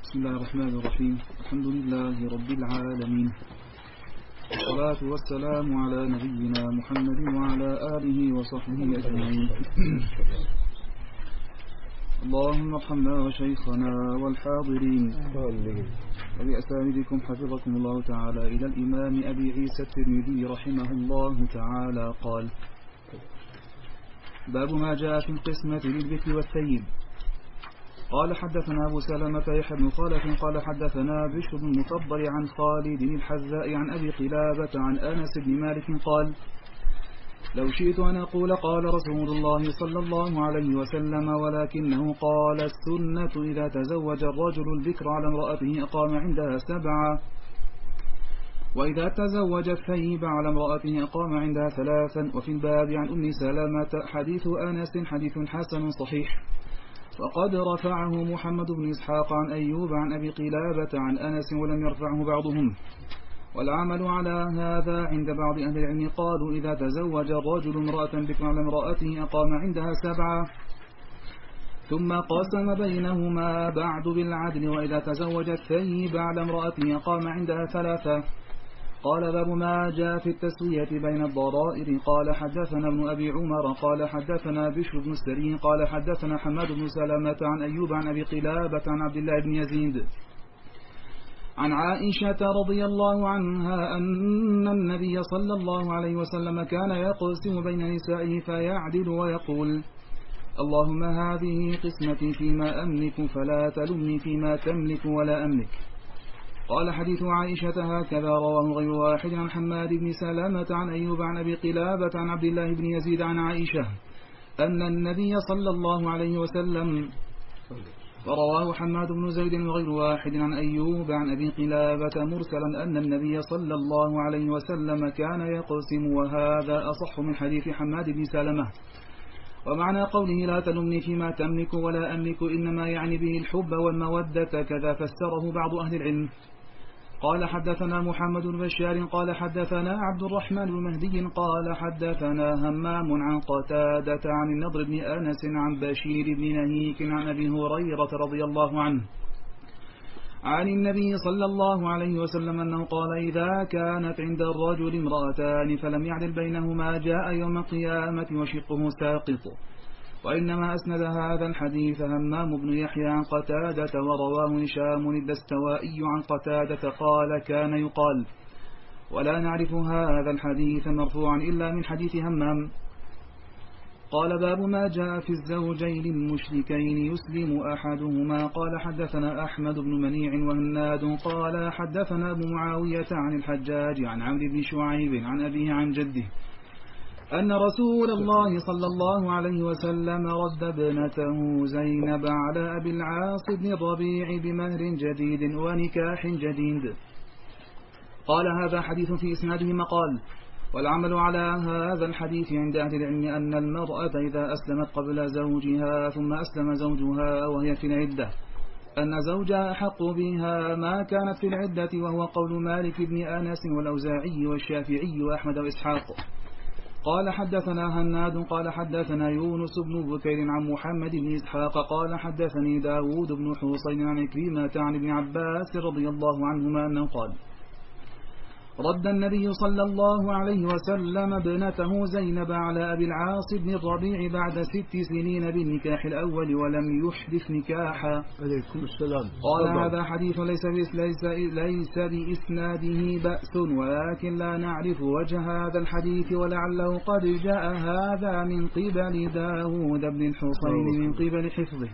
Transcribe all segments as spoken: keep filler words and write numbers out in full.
بسم الله الرحمن الرحيم. الحمد لله رب العالمين، والصلاة والسلام على نبينا محمد وعلى آله وصحبه أجمعين. اللهم ارحمنا وشيخنا والحاضرين وبأسانيدكم حفظكم الله تعالى إلى الإمام أبي عيسى الترمذي رحمه الله تعالى قال: باب ما جاء في القسمة للبكر والثيب. قال حدثنا أبو سلمة يحيى بن خالد قال حدثنا بشر بن المفضل عن خالد الحذاء عن أبي قلابة عن أنس بن مالك قال: لو شئت أن أقول قال رسول الله صلى الله عليه وسلم، ولكنه قال: السنة إذا تزوج الرجل البكر على امرأته أقام عندها سبعة، وإذا تزوج الثيب على امرأته أقام عندها ثلاثا. وفي الباب عن أم سلمة حديث أنس حديث حسن صحيح، وقد رفعه محمد بن إسحاق عن أيوب عن أبي قلابة عن أنس ولم يرفعه بعضهم. والعمل على هذا عند بعض أهل العلم قالوا: إذا تزوج الرجل امرأة بكر على امرأته أقام عندها سبعة، ثم قسم بينهما بعد بالعدل. وإذا تزوج الثيب على امرأته أقام عندها ثلاثة. قال: باب ما جاء في التسوية بين الضرائر. قال حدثنا ابن أبي عمر قال حدثنا بشر بن السري قال حدثنا حماد بن سلمة عن أيوب عن أبي قلابة عن عبد الله بن يزيد عن عائشة رضي الله عنها أن النبي صلى الله عليه وسلم كان يقسم بين نسائه فيعدل ويقول: اللهم هذه قسمتي فيما أملك فلا تلمني فيما تملك ولا أملك. قال: حديث عائشة هكذا رواه غير واحد عن حماد بن سلامة عن أيوب عن أبي قلابة عن عبد الله بن يزيد عن عائشة أن النبي صلى الله عليه وسلم. ورواه حماد بن زيد وغير واحد عن أيوب عن أبي قلابة مرسلا أن النبي صلى الله عليه وسلم كان يقسم، وهذا أصح من حديث حماد بن سلمة. ومعنى قوله لا تلمني فيما تملك ولا أملك إنما يعني به الحب والمودة، كذا فسره بعض أهل العلم. قال حدثنا محمد بن بشار قال حدثنا عبد الرحمن بن مهدي قال حدثنا همام عن قتادة عن النضر بن أنس عن بشير بن نهيك عن أبي هريرة رضي الله عنه عن النبي صلى الله عليه وسلم أنه قال: إذا كانت عند الرجل امرأتان فلم يعدل بينهما جاء يوم القيامة وشقه ساقط. وإنما أسند هذا الحديث همام بن يحيى عن قتادة، ورواه هشام الدستوائي عن قتادة قال: كان يقال. ولا نعرف هذا الحديث مرفوعا إلا من حديث همام. قال: باب ما جاء في الزوجين المشركين يسلم أحدهما. قال حدثنا أحمد بن منيع وهناد قال حدثنا أبو معاوية عن الحجاج عن عمرو بن شعيب عن أبيه عن جده أن رسول الله صلى الله عليه وسلم رد ابنته زينب على أبي العاص بن الربيع بمهر جديد ونكاح جديد. قال: هذا حديث في إسناده مقال. والعمل على هذا الحديث عند أهل العلم أن المرأة إذا أسلمت قبل زوجها ثم أسلم زوجها وهي في العدة أن زوجها أحق بها ما كانت في العدة، وهو قول مالك بن أنس والأوزاعي والشافعي وأحمد وإسحاق. قال حدثنا هناد قال حدثنا يونس بن بكير عن محمد بن إسحاق قال حدثني داود بن حسين عن كريمة عن ابن عباس رضي الله عنهما أنه قال: رد النبي صلى الله عليه وسلم ابنته زينب على أبي العاص بن الربيع بعد ست سنين بالنكاح الأول ولم يحدث نكاحا. عليكم السلام. قال: هذا حديث ليس, ليس, ليس بإسناده بأس، ولكن لا نعرف وجه هذا الحديث، ولعله قد جاء هذا من قبل داود بن الحسين من قبل حفظه.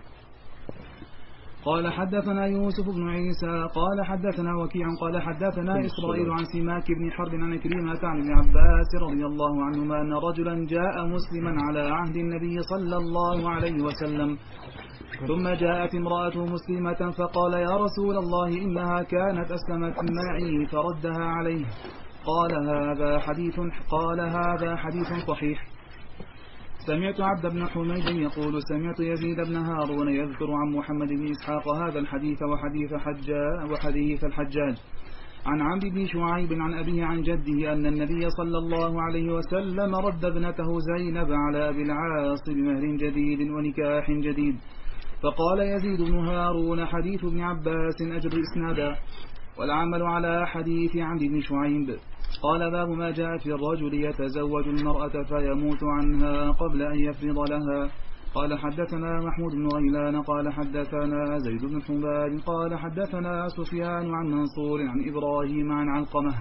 قال حدثنا يوسف بن عيسى قال حدثنا وكيع قال حدثنا إسرائيل عن سماك بن حرب عن كريمة عن ابن عباس رضي الله عنهما أن رجلا جاء مسلما على عهد النبي صلى الله عليه وسلم، ثم جاءت امرأة مسلمة فقال: يا رسول الله إنها كانت أسلمت معي فردها عليه. قال: هذا حديث قال هذا حديث صحيح. سمعت عبد بن حميد يقول: سمعت يزيد بن هارون يذكر عن محمد بن إسحاق هذا الحديث وحديث حجاج وحديث الحجاج عن عمرو بن شعيب عن أبيه عن جده أن النبي صلى الله عليه وسلم رد ابنته زينب على أبي العاص بمهر جديد ونكاح جديد. فقال يزيد بن هارون حديث ابن عباس أجر إسنادا والعمل على حديث عمرو بن شعيب. قال باب ما جاء في الرجل يتزوج المرأة فيموت عنها قبل أن يفرض لها. قال حدثنا محمود بن غيلان قال حدثنا زيد بن حباب قال حدثنا سفيان عن منصور عن إبراهيم عن علقمة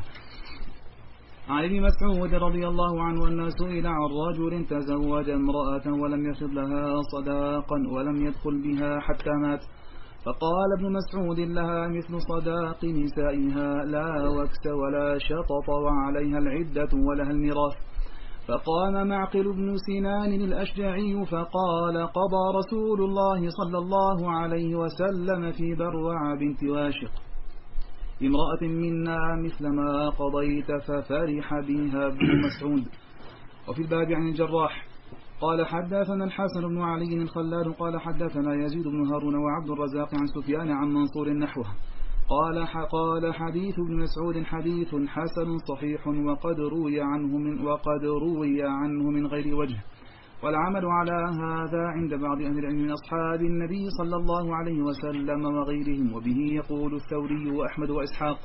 عن ابن مسعود رضي الله عنه أن سئل عن رجل تزوج امرأة ولم يفرض لها صداقا ولم يدخل بها حتى مات. فقال ابن مسعود لها مثل صداق نسائها لا وكس ولا شطط وعليها العدة ولها الميراث. فقام معقل بن سنان الأشجعي فقال قضى رسول الله صلى الله عليه وسلم في بروع بنت واشق امرأة منا مثل ما قضيت ففرح بها ابن مسعود. وفي الباب عن الجراح قال حدثنا الحسن بن علي الخلال قال حدثنا يزيد بن هارون وعبد الرزاق عن سفيان عن منصور نحوه قال قال حديث ابن مسعود حديث حسن صحيح وقد روي عنه من وقد روي عنه من غير وجه. والعمل على هذا عند بعض أهل العلم من أصحاب النبي صلى الله عليه وسلم وغيرهم وبه يقول الثوري وأحمد وإسحاق.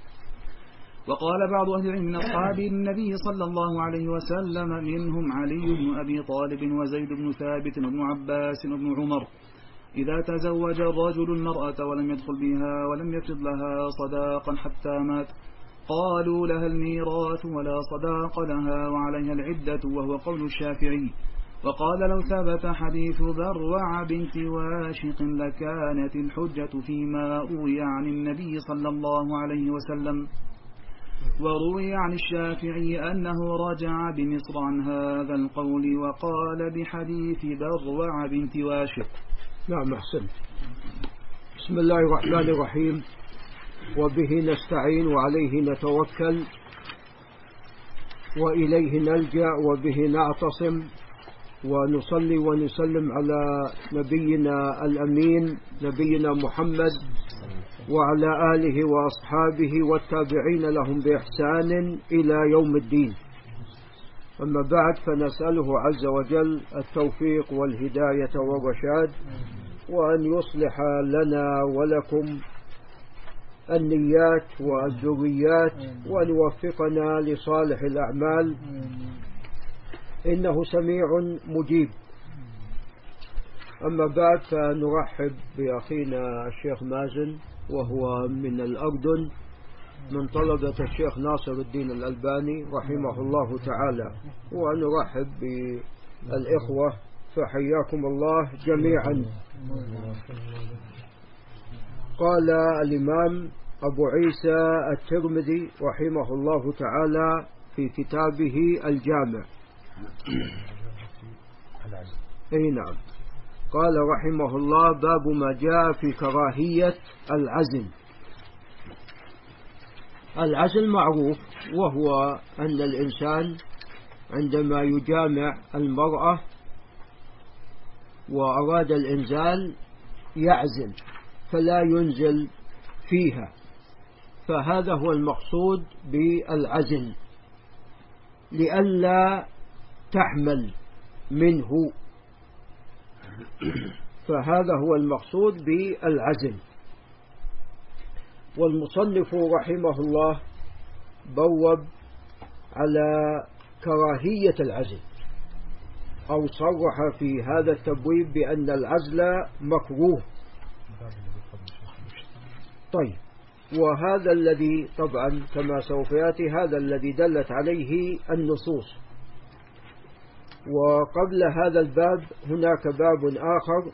وقال بعض أهل العلم من أصحاب النبي صلى الله عليه وسلم منهم علي بن أبي طالب وزيد بن ثابت وابن عباس وابن عمر إذا تزوج الرجل المرأة ولم يدخل بها ولم يفرض لها صداقا حتى مات قالوا لها الميراث ولا صداق لها وعليها العدة وهو قول الشافعي. وقال لو ثبت حديث بروع بنت واشق لكانت الحجة فيما روي عن النبي صلى الله عليه وسلم. وروي عن الشافعي أنه رجع بمصر عن هذا القول وقال بحديث بروع بنت واشق. نعم أحسن. بسم الله الرحمن الرحيم وبه نستعين وعليه نتوكل وإليه نلجأ وبه نعتصم ونصلي ونسلم على نبينا الأمين نبينا محمد وعلى آله وأصحابه والتابعين لهم بإحسان إلى يوم الدين. أما بعد فنسأله عز وجل التوفيق والهداية والرشاد وأن يصلح لنا ولكم النيات والذريات وأن يوفقنا لصالح الأعمال إنه سميع مجيب. أما بعد فنرحب بأخينا الشيخ مازن وهو من الأردن من طلبة الشيخ ناصر الدين الألباني رحمه الله تعالى، ونرحب بالإخوة فحياكم الله جميعا. قال الإمام أبو عيسى الترمذي رحمه الله تعالى في كتابه الجامع أي نعم قال رحمه الله باب ما جاء في كراهية العزل. العزل معروف وهو أن الإنسان عندما يجامع المرأة وأراد الإنزال يعزل فلا ينزل فيها، فهذا هو المقصود بالعزل لئلا تحمل منه، فهذا هو المقصود بالعزل. والمصنف رحمه الله بوب على كراهية العزل أو صرح في هذا التبويب بأن العزل مكروه. طيب، وهذا الذي طبعا كما سوف يأتي هذا الذي دلت عليه النصوص. وقبل هذا الباب هناك باب آخر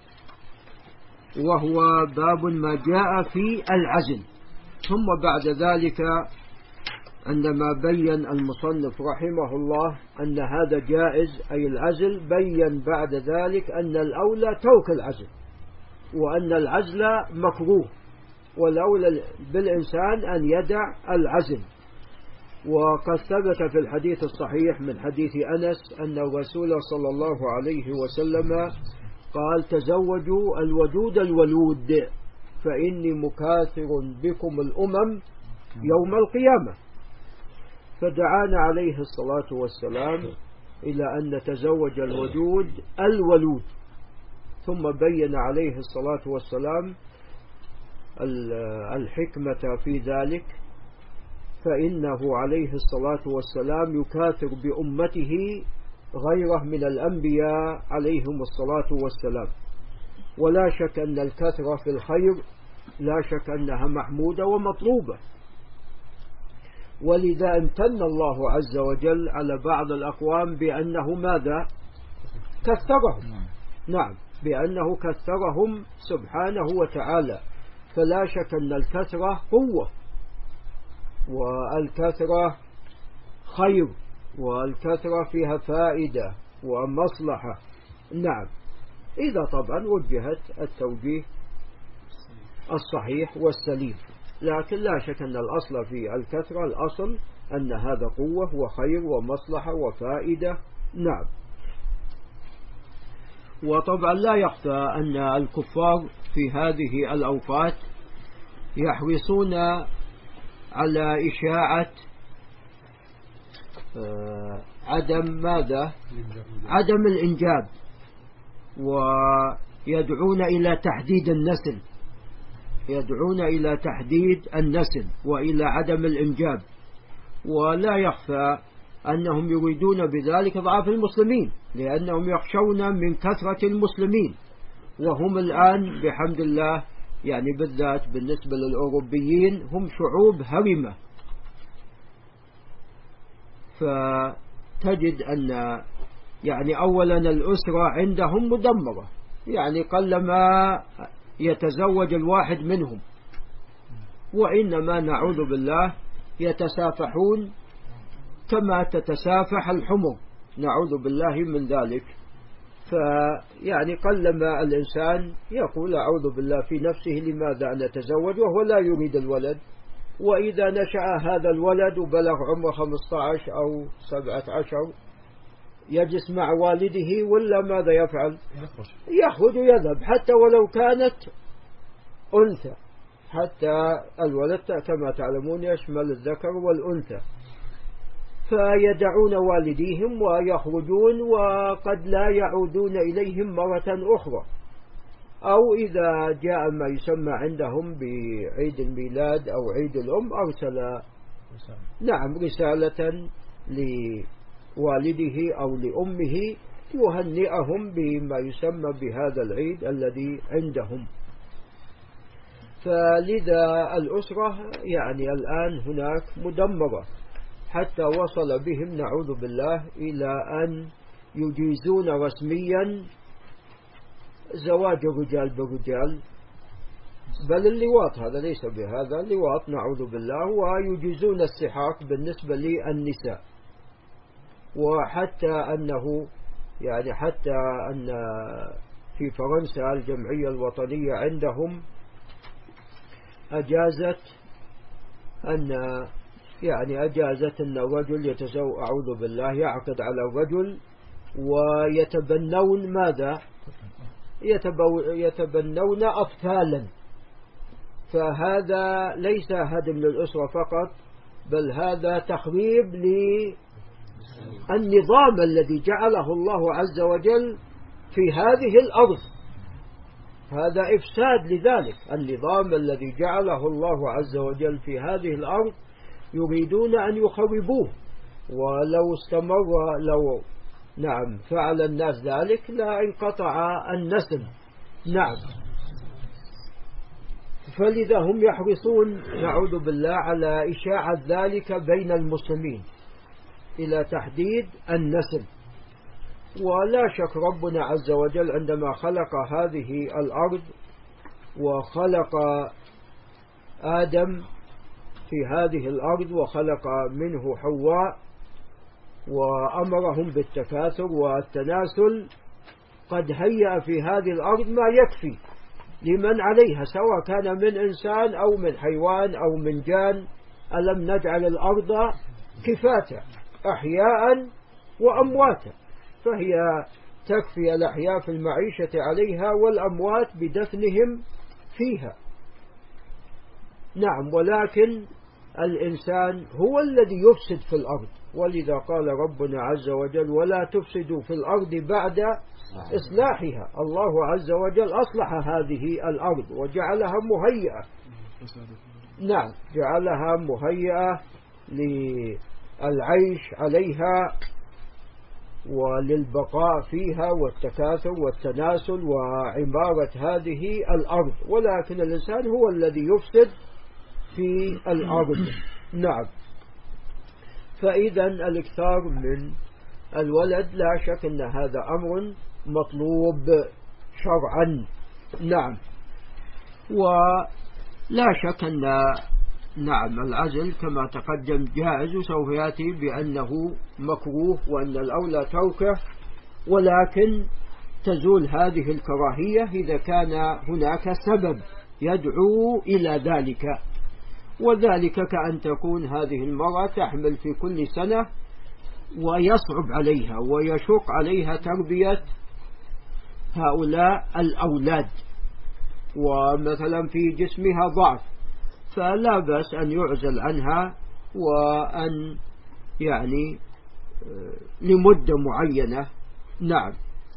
وهو باب ما جاء في العزل، ثم بعد ذلك عندما بين المصنف رحمه الله أن هذا جائز أي العزل، بين بعد ذلك أن الأولى ترك العزل وأن العزل مكروه والأولى بالإنسان أن يدع العزل. وقد ثبت في الحديث الصحيح من حديث أنس أن الرسول صلى الله عليه وسلم قال تزوجوا الودود الولود فإني مكاثر بكم الأمم يوم القيامة. فدعانا عليه الصلاة والسلام إلى أن نتزوج الودود الولود. ثم بين عليه الصلاة والسلام الحكمة في ذلك، فإنه عليه الصلاة والسلام يكاثر بأمته غيره من الأنبياء عليهم الصلاة والسلام. ولا شك أن الكثرة في الخير لا شك أنها محمودة ومطلوبة، ولذا امتن الله عز وجل على بعض الأقوام بأنه ماذا؟ كثرهم. نعم، بأنه كثرهم سبحانه وتعالى. فلا شك أن الكثرة قوة، والكثرة خير، والكثرة فيها فائدة ومصلحة. نعم، إذا طبعا وجهت التوجيه الصحيح والسليم، لكن لا شك أن الأصل في الكثرة، الأصل أن هذا قوة وخير ومصلحة وفائدة. نعم. وطبعا لا يخفى أن الكفار في هذه الأوقات يحرصون على إشاعة عدم ماذا؟ عدم الإنجاب، ويدعون إلى تحديد النسل، يدعون إلى تحديد النسل وإلى عدم الإنجاب. ولا يخفى أنهم يريدون بذلك ضعف المسلمين، لأنهم يخشون من كثرة المسلمين، وهم الآن بحمد الله يعني بالذات بالنسبة للأوروبيين هم شعوب هرمة. فتجد أن يعني أولا الأسرة عندهم مدمرة، يعني قلما يتزوج الواحد منهم، وإنما نعوذ بالله يتسافحون كما تتسافح الحمر، نعوذ بالله من ذلك. فيعني قلما الإنسان يقول أعوذ بالله في نفسه لماذا أن أتزوج وهو لا يريد الولد، وإذا نشأ هذا الولد وبلغ عمره خمسة عشر أو سبعة عشر يجلس مع والده ولا ماذا يفعل؟ يخرج ويذهب، حتى ولو كانت أنثى، حتى الولد كما تعلمون يشمل الذكر والأنثى. فيدعون والديهم ويخرجون، وقد لا يعودون إليهم مرة أخرى. أو إذا جاء ما يسمى عندهم بعيد الميلاد أو عيد الأم أرسل نعم رسالة لوالده أو لأمه يهنئهم بما يسمى بهذا العيد الذي عندهم. فلذا الأسرة يعني الآن هناك مدمرة، حتى وصل بهم نعوذ بالله إلى أن يجيزون رسميا زواج الرجال بالرجال، بل اللواط، هذا ليس بهذا اللواط نعوذ بالله، ويجيزون السحاق بالنسبة للنساء. وحتى أنه يعني حتى أن في فرنسا الجمعية الوطنية عندهم أجازت أن يعني أجازت أن الرجل يتزوج أعوذ بالله يعقد على الرجل ويتبنون ماذا؟ يتبنون أطفالا. فهذا ليس هدم للأسرة فقط، بل هذا تخريب للنظام الذي جعله الله عز وجل في هذه الأرض، هذا إفساد لذلك النظام الذي جعله الله عز وجل في هذه الأرض، يريدون أن يخربوه. ولو استمر لو نعم فعل الناس ذلك لا انقطع النسل. نعم، فلذا هم يحرصون نعوذ بالله على إشاعة ذلك بين المسلمين إلى تحديد النسل. ولا شك ربنا عز وجل عندما خلق هذه الأرض وخلق آدم في هذه الأرض وخلق منه حواء وأمرهم بالتكاثر والتناسل، قد هيأ في هذه الأرض ما يكفي لمن عليها، سواء كان من إنسان أو من حيوان أو من جان. ألم نجعل الأرض كفاتا أحياء وأمواتا، فهي تكفي الأحياء في المعيشة عليها والأموات بدفنهم فيها. نعم، ولكن الإنسان هو الذي يفسد في الأرض، ولذا قال ربنا عز وجل ولا تفسدوا في الأرض بعد إصلاحها. الله عز وجل أصلح هذه الأرض وجعلها مهيئة، نعم جعلها مهيئة للعيش عليها وللبقاء فيها والتكاثر والتناسل وعمارة هذه الأرض، ولكن الإنسان هو الذي يفسد في الأرض. نعم. فإذا الإكثار من الولد لا شك أن هذا أمر مطلوب شرعا. نعم. ولا شك أن نعم العزل كما تقدم جائز، وسوف يأتي بأنه مكروه وأن الأولى تركه، ولكن تزول هذه الكراهية إذا كان هناك سبب يدعو إلى ذلك، وذلك كأن تكون هذه المرأة تحمل في كل سنة ويصعب عليها ويشق عليها تربية هؤلاء الأولاد، ومثلا في جسمها ضعف، فلا بأس أن يعزل عنها وأن يعني لمدة معينة. نعم.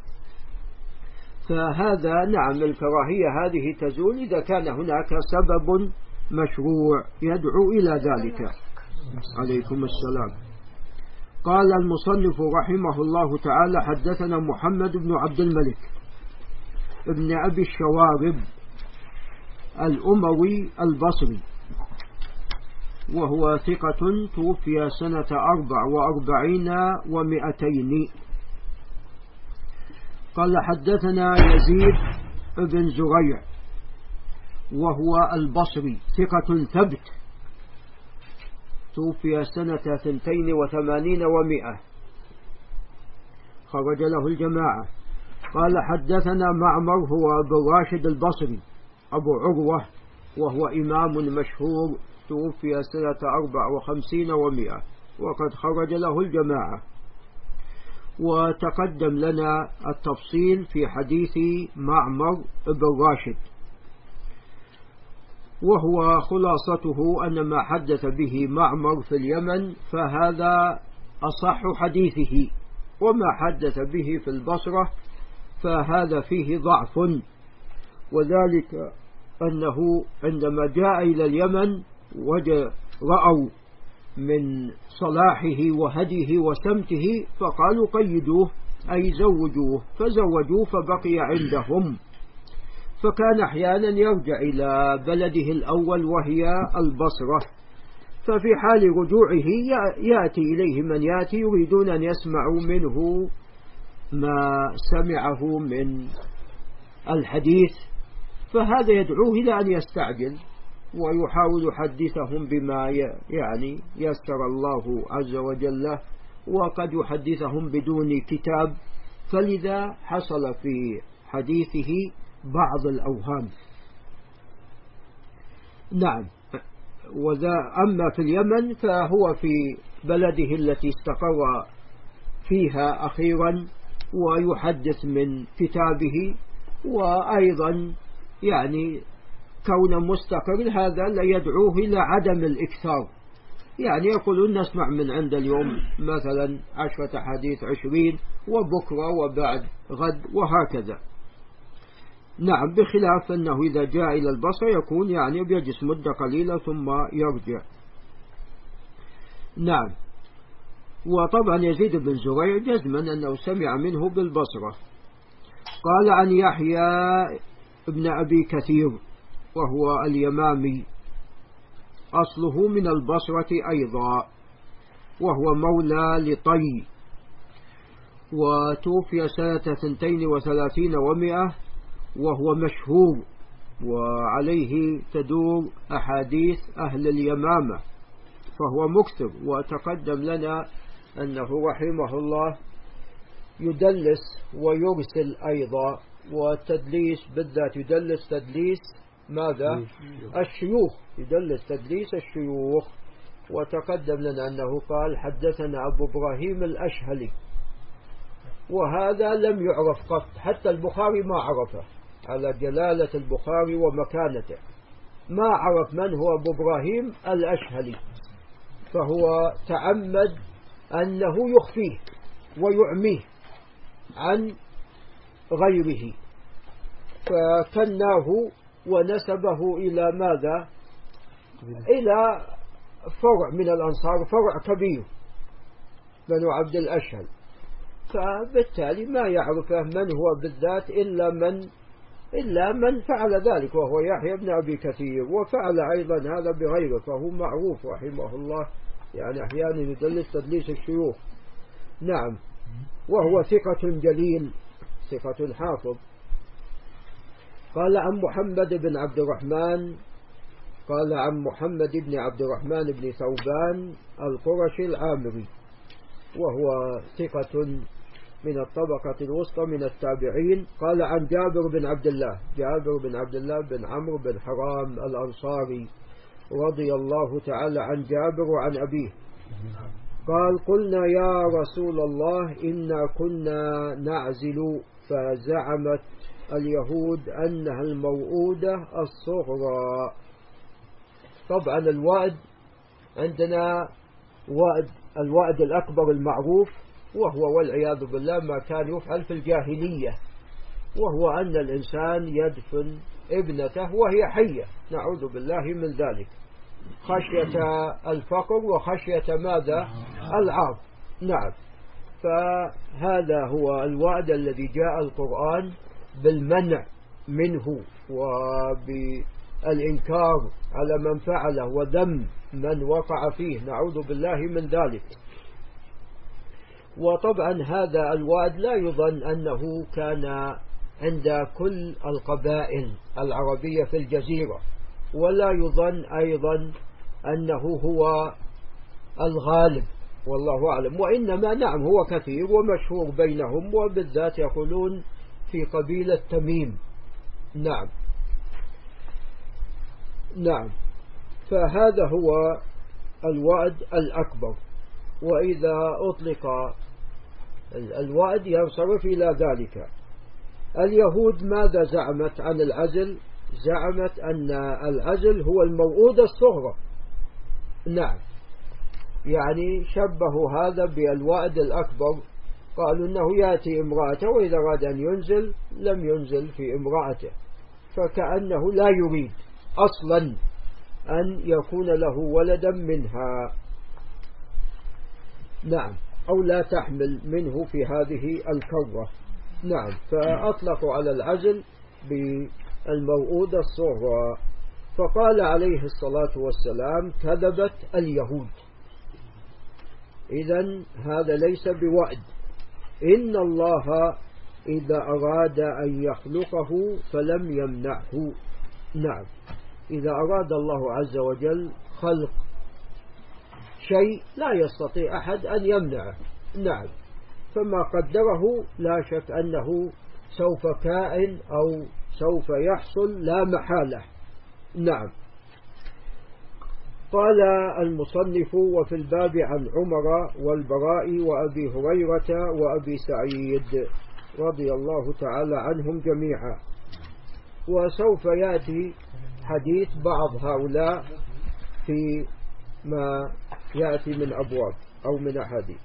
فهذا نعم الكراهية هذه تزول إذا كان هناك سبب مشروع يدعو إلى ذلك. عليكم السلام. قال المصنف رحمه الله تعالى حدثنا محمد بن عبد الملك ابن أبي الشوارب الأموي البصري، وهو ثقة توفي سنة أربع وأربعين ومئتين. قال حدثنا يزيد بن زريع وهو البصري ثقة ثبت توفي سنة ثنتين وثمانين ومئة، خرج له الجماعة. قال حدثنا معمر هو أبو راشد البصري أبو عروة وهو إمام مشهور توفي سنة أربع وخمسين ومئة، وقد خرج له الجماعة. وتقدم لنا التفصيل في حديث معمر بن راشد، وهو خلاصته أن ما حدث به معمر في اليمن فهذا أصح حديثه، وما حدث به في البصرة فهذا فيه ضعف، وذلك أنه عندما جاء إلى اليمن رأوا من صلاحه وهديه وسمته فقالوا قيدوه أي زوجوه، فزوجوه فبقي عندهم، فكان أحيانا يرجع إلى بلده الأول وهي البصرة، ففي حال رجوعه يأتي إليه من يأتي يريدون أن يسمعوا منه ما سمعه من الحديث، فهذا يدعوه إلى أن يستعجل ويحاول يحدثهم بما يعني يسر الله عز وجل له، وقد يحدثهم بدون كتاب، فلذا حصل في حديثه بعض الأوهام. نعم. وذا أما في اليمن فهو في بلده التي استقر فيها أخيرا ويحدث من كتابه، وأيضا يعني كون مستقر هذا لا يدعوه إلى عدم الإكثار، يعني يقولون نسمع من عند اليوم مثلا عشرة حديث عشرين وبكرة وبعد غد وهكذا. نعم. بخلاف أنه إذا جاء إلى البصرة يكون يعني بيجلس مدة قليلة ثم يرجع. نعم. وطبعا يزيد بن زريع جزما أنه سمع منه بالبصرة. قال عن يحيى ابن أبي كثير وهو اليمامي أصله من البصرة أيضا، وهو مولى لطي، وتوفي سنة ثنتين وثلاثين ومئة، وهو مشهور وعليه تدور أحاديث أهل اليمامة، فهو مكثر. وتقدم لنا أنه رحمه الله يدلس ويرسل أيضا، والتدليس بالذات يدلس تدليس ماذا؟ الشيوخ، يدلس تدليس الشيوخ. وتقدم لنا أنه قال حدثنا أبو إبراهيم الأشهلي، وهذا لم يعرف قط، حتى البخاري ما عرفه، على جلالة البخاري ومكانته. ما عرف من هو أبو إبراهيم الأشهلي، فهو تعمد أنه يخفيه ويعميه عن غيره، فكناه ونسبه إلى ماذا؟ إلى فرع من الأنصار، فرع كبير بنو عبد الأشهل، فبالتالي ما يعرفه من هو بالذات إلا من إلا من فعل ذلك، وهو يحيى بن أبي كثير، وفعل أيضا هذا بغيره، فهو معروف رحمه الله، يعني أحيانا يدلس تدليس الشيوخ. نعم، وهو ثقة جليل، ثقة حافظ. قال عن محمد بن عبد الرحمن قال عن محمد بن عبد الرحمن بن ثوبان القرشي العامري، وهو ثقة من الطبقة الوسطى من التابعين. قال عن جابر بن عبد الله جابر بن عبد الله بن عمرو بن حرام الأنصاري رضي الله تعالى عن جابر وعن أبيه قال: قلنا يا رسول الله إنا كنا نعزل، فزعمت اليهود أنها الموؤودة الصغرى. طبعا الوعد عندنا وعد الوعد الأكبر المعروف، وهو والعياذ بالله ما كان يفعل في الجاهلية، وهو أن الإنسان يدفن ابنته وهي حية، نعوذ بالله من ذلك، خشية الفقر وخشية ماذا؟ العار. نعم، فهذا هو الوعد الذي جاء القرآن بالمنع منه وبالإنكار على من فعله وذم من وقع فيه، نعوذ بالله من ذلك. وطبعا هذا الوعد لا يظن أنه كان عند كل القبائل العربية في الجزيرة، ولا يظن أيضا أنه هو الغالب، والله أعلم، وإنما نعم هو كثير ومشهور بينهم، وبالذات يقولون في قبيلة تميم. نعم نعم فهذا هو الوعد الأكبر. وإذا أطلق الوعد ينصرف إلى ذلك. اليهود ماذا زعمت عن العزل؟ زعمت أن العزل هو الموؤودة الصغرى. نعم، يعني شبهوا هذا بالوعد الأكبر، قالوا أنه يأتي امرأته وإذا أراد أن ينزل لم ينزل في امرأته، فكأنه لا يريد أصلا أن يكون له ولدا منها. نعم، أو لا تحمل منه في هذه الكرة. نعم، فأطلقوا على العزل بالموؤودة الصغرى. فقال عليه الصلاة والسلام: كذبت اليهود. إذن هذا ليس بوعد، إن الله إذا أراد أن يخلقه فلم يمنعه. نعم، إذا أراد الله عز وجل خلق شيء لا يستطيع أحد أن يمنعه. نعم، فما قدره لا شك أنه سوف كائن أو سوف يحصل لا محالة. نعم. قال المصنف: وفي الباب عن عمر والبراء وأبي هريرة وأبي سعيد رضي الله تعالى عنهم جميعا. وسوف يأتي حديث بعض هؤلاء في ما يأتي من أبواب أو من أحاديث.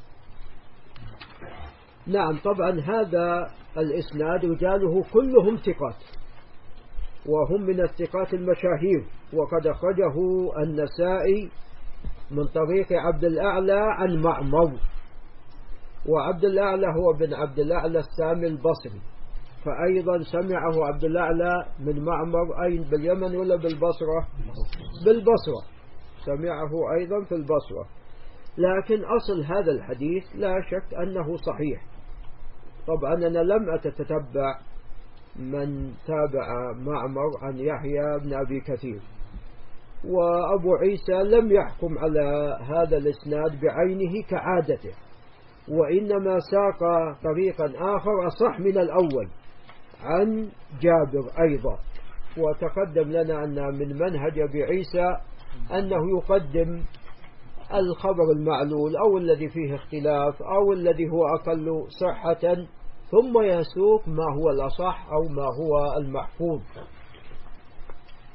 نعم، طبعا هذا الإسناد رجاله كلهم ثقات، وهم من الثقات المشاهير، وقد أخرجه النسائي من طريق عبد الأعلى عن معمر، وعبد الأعلى هو بن عبد الأعلى السامي البصري، فأيضا سمعه عبد الأعلى من معمر أين باليمن ولا بالبصرة؟ بالبصرة، سمعه أيضا في البصرة. لكن أصل هذا الحديث لا شك أنه صحيح. طبعا أنا لم أتتبع من تابع معمر عن يحيى بن أبي كثير، وأبو عيسى لم يحكم على هذا الإسناد بعينه كعادته، وإنما ساق طريقا آخر أصح من الأول عن جابر أيضا. وتقدم لنا أن من منهج أبي عيسى أنه يقدم الخبر المعلول أو الذي فيه اختلاف أو الذي هو أقل صحة، ثم يسوق ما هو الأصح أو ما هو المحفوظ.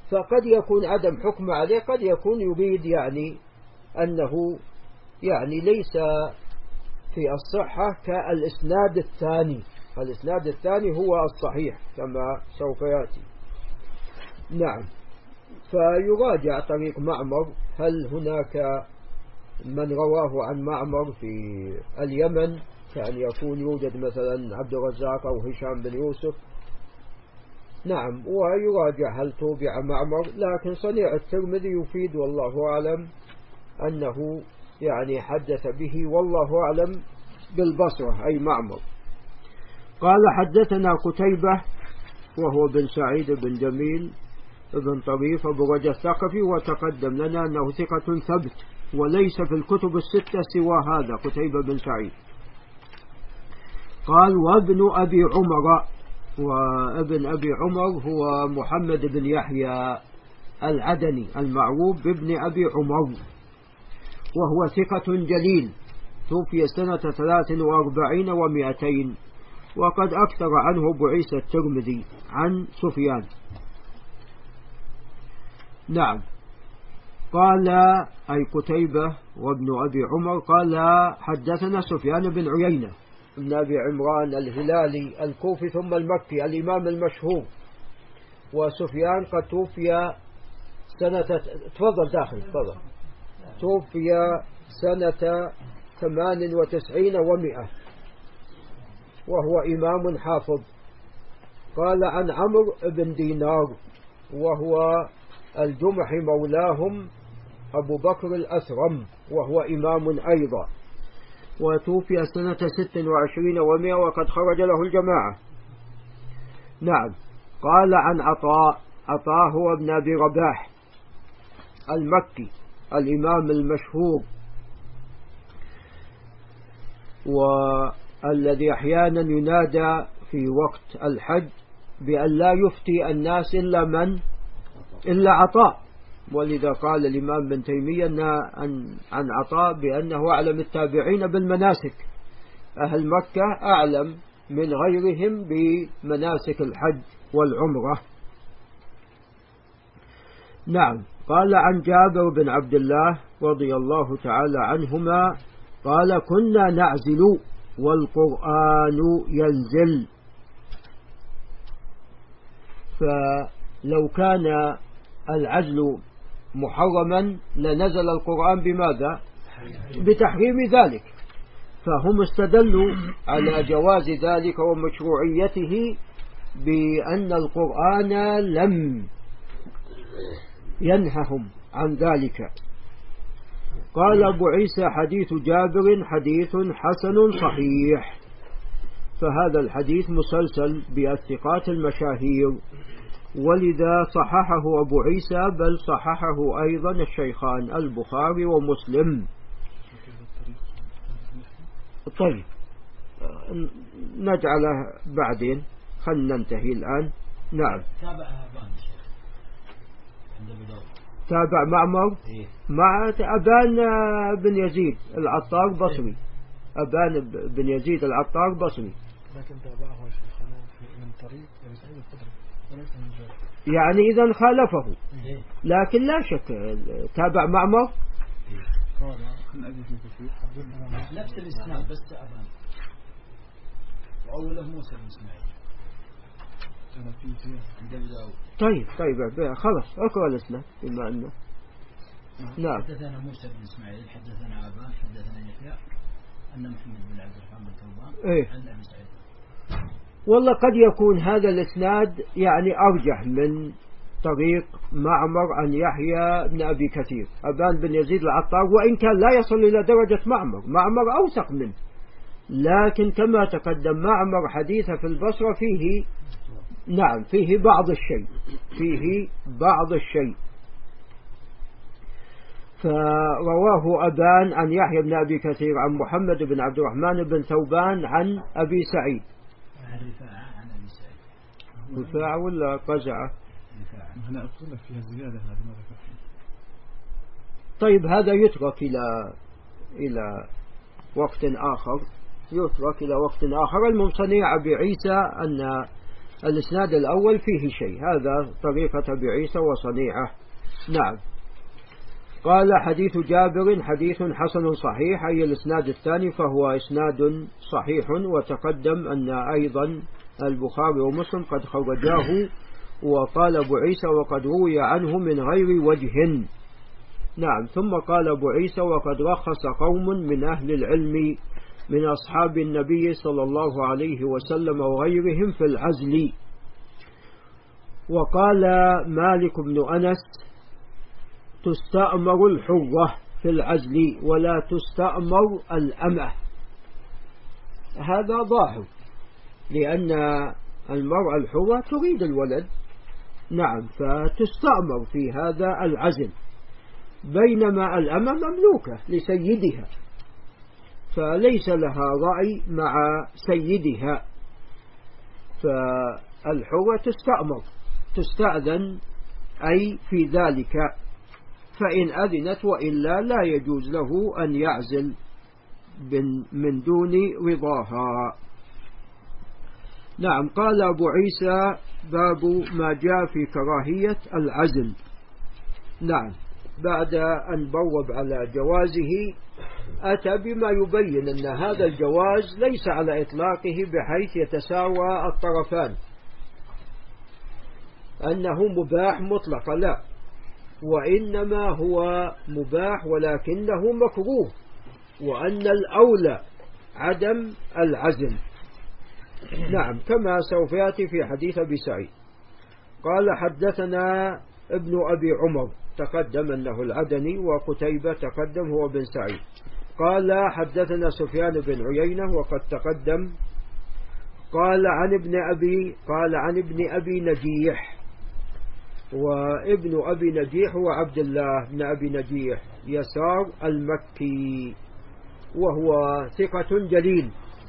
فقد يكون عدم حكم عليه، قد يكون يريد يعني أنه يعني ليس في الصحة كالإسناد الثاني. الإسناد الثاني هو الصحيح كما سوف يأتي. نعم. فيراجع طريق معمر، هل هناك من رواه عن معمر في اليمن، كأن يكون يوجد مثلا عبد الرزاق أو هشام بن يوسف. نعم. ويراجع هل توبع معمر، لكن صنيع الترمذي يفيد والله أعلم أنه يعني حدث به، والله أعلم بالبصرة أي معمر. قال حدثنا قتيبة وهو بن سعيد بن جميل ابن طريف أبو رجاء الثقفي، وتقدم لنا أنه ثقة ثبت وليس في الكتب الستة سوى هذا قتيبة بن سعيد. قال وابن أبي عمر، وابن أبي عمر هو محمد بن يحيى العدني المعروف بابن أبي عمر، وهو ثقة جليل، توفي سنة ثلاث وأربعين ومئتين، وقد أكثر عنه أبو عيسى الترمذي عن سفيان. نعم. قال أي قتيبة وابن أبي عمر قال حدثنا سفيان بن عيينة ابن أبي عمران الهلالي الكوفي ثم المكي الإمام المشهور، وسفيان قد توفي سنة تفضل داخل تفضل توفي سنة ثمان وتسعين ومئة، وهو إمام حافظ. قال عن عمرو بن دينار وهو الجمحي مولاهم أبو بكر الأثرم، وهو إمام أيضا، وتوفي سنة ست وعشرين ومئة، وقد خرج له الجماعة. نعم. قال عن عطاء، عطاء هو ابن أبي رباح المكي الإمام المشهور، والذي أحيانا ينادى في وقت الحج بأن لا يفتي الناس إلا من إلا عطاء، ولذا قال الإمام بن تيمية عن عطاء بأنه أعلم التابعين بالمناسك، أهل مكة أعلم من غيرهم بمناسك الحج والعمرة. نعم. قال عن جابر بن عبد الله رضي الله تعالى عنهما قال كنا نعزل والقرآن ينزل، فلو كان العزل محرما لنزل القرآن بماذا؟ بتحريم ذلك، فهم استدلوا على جواز ذلك ومشروعيته بأن القرآن لم ينههم عن ذلك. قال أبو عيسى حديث جابر حديث حسن صحيح، فهذا الحديث مسلسل بالثقات المشاهير، ولذا صححه أبو عيسى، بل صححه أيضا الشيخان البخاري ومسلم. طيب نجعله بعدين، خلنا ننتهي الآن. نعم. تابع معمر مع أبان بن يزيد العطار بصري، أبان بن يزيد العطار بصري، لكن تابعه شيخنا من طريق أبي سعيد الخدري وليس من جابر، يعني إذا خالفه، لكن لا شك تابع معمر نفس الإسناد بس أبان، وأوله موسى بن إسماعيل. طيب طيب خلاص اقرأ الاسناد بما أنه. نعم. حدثنا موسى بن إسماعيل حدثنا أبان حدثنا يحيى أن محمد بن عبد الرحمن بن ثوبان إيه؟ عن أبي سعيد. والله قد يكون هذا الاسناد يعني أرجح من طريق معمر عن يحيى بن أبي كثير، أبان بن يزيد العطار، وإن كان لا يصل إلى درجة معمر، معمر أوثق منه، لكن كما تقدم معمر حديثه في البصرة فيه نعم فيه بعض الشيء فيه بعض الشيء فرواه أبان عن يحيى بن أبي كثير عن محمد بن عبد الرحمن بن ثوبان عن أبي سعيد. عن أبي سعيد رفاعة ولا قزعة؟ أنا أقول لك فيها زيادة هذه ما ذكرت. طيب هذا يترك إلى إلى وقت آخر، يترك إلى وقت آخر. المهم صنيع أبي عيسى أن الإسناد الأول فيه شيء، هذا طريقة أبي عيسى وصنيعه. نعم. قال حديث جابر حديث حسن صحيح، أي الإسناد الثاني فهو إسناد صحيح، وتقدم أن أيضا البخاري ومسلم قد خرجاه. وقال أبو عيسى وقد روي عنه من غير وجه. نعم. ثم قال أبو عيسى وقد رخص قوم من أهل العلم من أصحاب النبي صلى الله عليه وسلم وغيرهم في العزل. وقال مالك بن أنس تستأمر الحرة في العزل ولا تستأمر الأمة. هذا ظاهر، لأن المرأة الحرة تريد الولد. نعم. فتستأمر في هذا العزل، بينما الأمة مملوكة لسيدها، فليس لها رأي مع سيدها. فالحرة تستأمر، تستأذن أي في ذلك، فإن أذنت، وإلا لا يجوز له أن يعزل من دون رضاها. نعم. قال أبو عيسى باب ما جاء في كراهية العزل. نعم. بعد أن بوب على جوازه أتى بما يبين أن هذا الجواز ليس على إطلاقه بحيث يتساوى الطرفان، أنه مباح مطلق، لا، وإنما هو مباح ولكنه مكروه، وأن الأولى عدم العزل. نعم. كما سوف يأتي في حديث أبي سعيد. قال حدثنا ابن أبي عمر، تقدم أنه العدني، وقتيبة تقدم هو بن سعيد. قال حدثنا سفيان بن عيينة وقد تقدم. قال عن ابن أبي قال عن ابن أبي نجيح، وابن أبي نجيح هو عبد الله بن أبي نجيح يسار المكي، وهو ثقة جليل.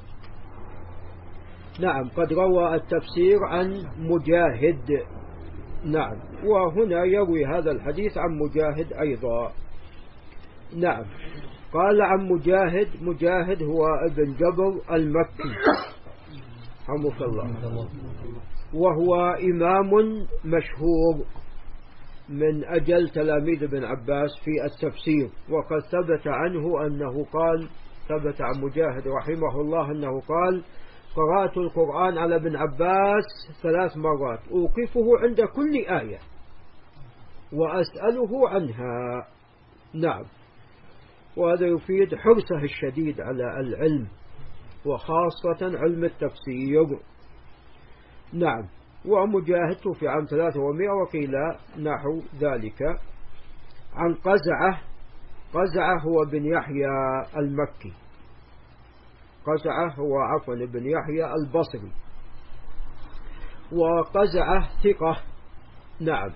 نعم. قد روى التفسير عن مجاهد. نعم. وهنا يروي هذا الحديث عن مجاهد أيضا. نعم. قال عن مجاهد، مجاهد هو ابن جبر المكي رحمه الله، وهو إمام مشهور من أجل تلاميذ ابن عباس في التفسير. وقد ثبت عنه أنه قال، ثبت عن مجاهد رحمه الله أنه قال: قرأت القرآن على ابن عباس ثلاث مرات، أوقفه عند كل آية وأسأله عنها. نعم. وهذا يفيد حرصه الشديد على العلم، وخاصة علم التفسير. نعم. ومجاهد في عام ثلاثة ومئة وقيل نحو ذلك. عن قزعة، قزعة هو بن يحيى المكي، قزعة هو عفوا بن يحيى البصري، وقزعة ثقة. نعم.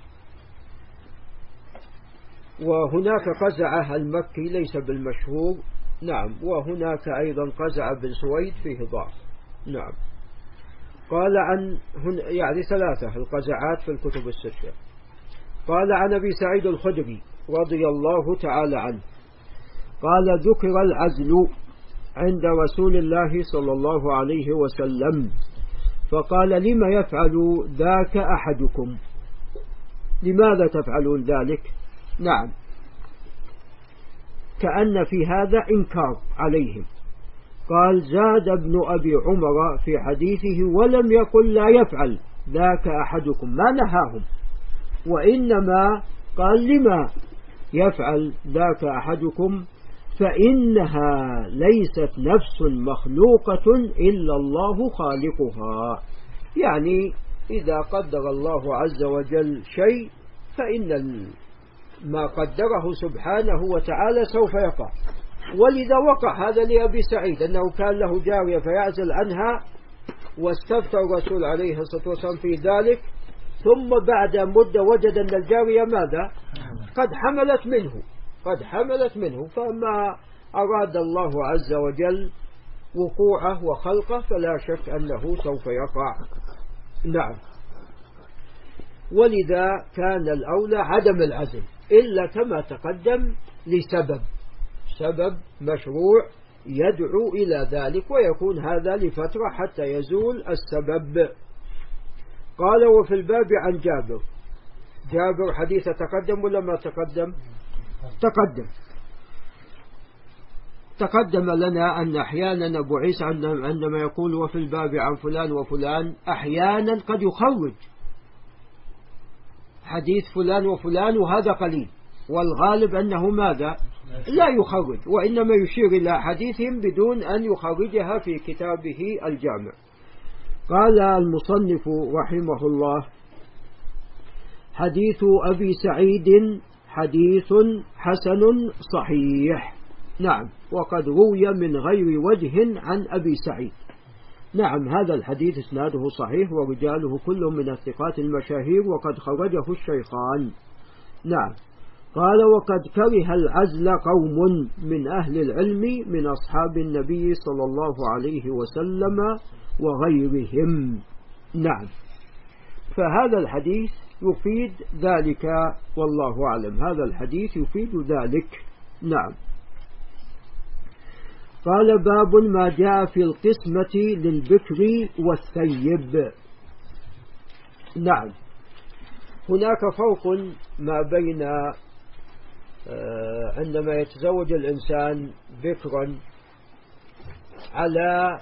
وهناك قزعة المكي ليس بالمشهور. نعم. وهناك أيضا قزعة بن سويد فيه ضعف. نعم. قال عن يعني ثلاثة القزعات في الكتب الستة. قال عن أبي سعيد الخدري رضي الله تعالى عنه قال: ذكر العزل عند رسول الله صلى الله عليه وسلم فقال: لما يفعل ذاك أحدكم؟ لماذا تفعلون ذلك؟ نعم. كأن في هذا إنكار عليهم. قال: زاد ابن أبي عمر في حديثه ولم يقل لا يفعل ذاك أحدكم، ما نهاهم، وإنما قال: لما يفعل ذاك أحدكم؟ فإنها ليست نفس مخلوقة إلا الله خالقها. يعني إذا قدر الله عز وجل شيء فإن ما قدره سبحانه وتعالى سوف يقع. ولذا وقع هذا لأبي سعيد، أنه كان له جارية فيعزل عنها، واستفتى الرسول عليه الصلاة والسلام في ذلك، ثم بعد مدة وجد أن الجارية ماذا؟ قد حملت منه قد حملت منه فما أراد الله عز وجل وقوعه وخلقه فلا شك أنه سوف يقع. نعم. ولذا كان الأولى عدم العزل، إلا كما تقدم لسبب سبب مشروع يدعو إلى ذلك، ويكون هذا لفترة حتى يزول السبب. قال وفي الباب عن جابر. جابر حديث تقدم ولا ما تقدم؟ تقدم. تقدم لنا أن أحيانا أبو عيسى عندما يقول وفي الباب عن فلان وفلان أحيانا قد يخرج حديث فلان وفلان وهذا قليل، والغالب أنه ماذا؟ لا يخرج، وإنما يشير إلى حديثهم بدون أن يخرجها في كتابه الجامع. قال المصنف رحمه الله حديث أبي سعيد حديث حسن صحيح. نعم، وقد روي من غير وجه عن أبي سعيد. نعم، هذا الحديث اسناده صحيح ورجاله كلهم من الثقات المشاهير وقد خرجه الشيخان. نعم. قال وقد كره العزل قوم من أهل العلم من أصحاب النبي صلى الله عليه وسلم وغيرهم. نعم، فهذا الحديث يفيد ذلك والله أعلم، هذا الحديث يفيد ذلك. نعم. قال باب ما جاء في القسمة للبكر والثيب. نعم، هناك فرق ما بين عندما يتزوج الإنسان بكرا على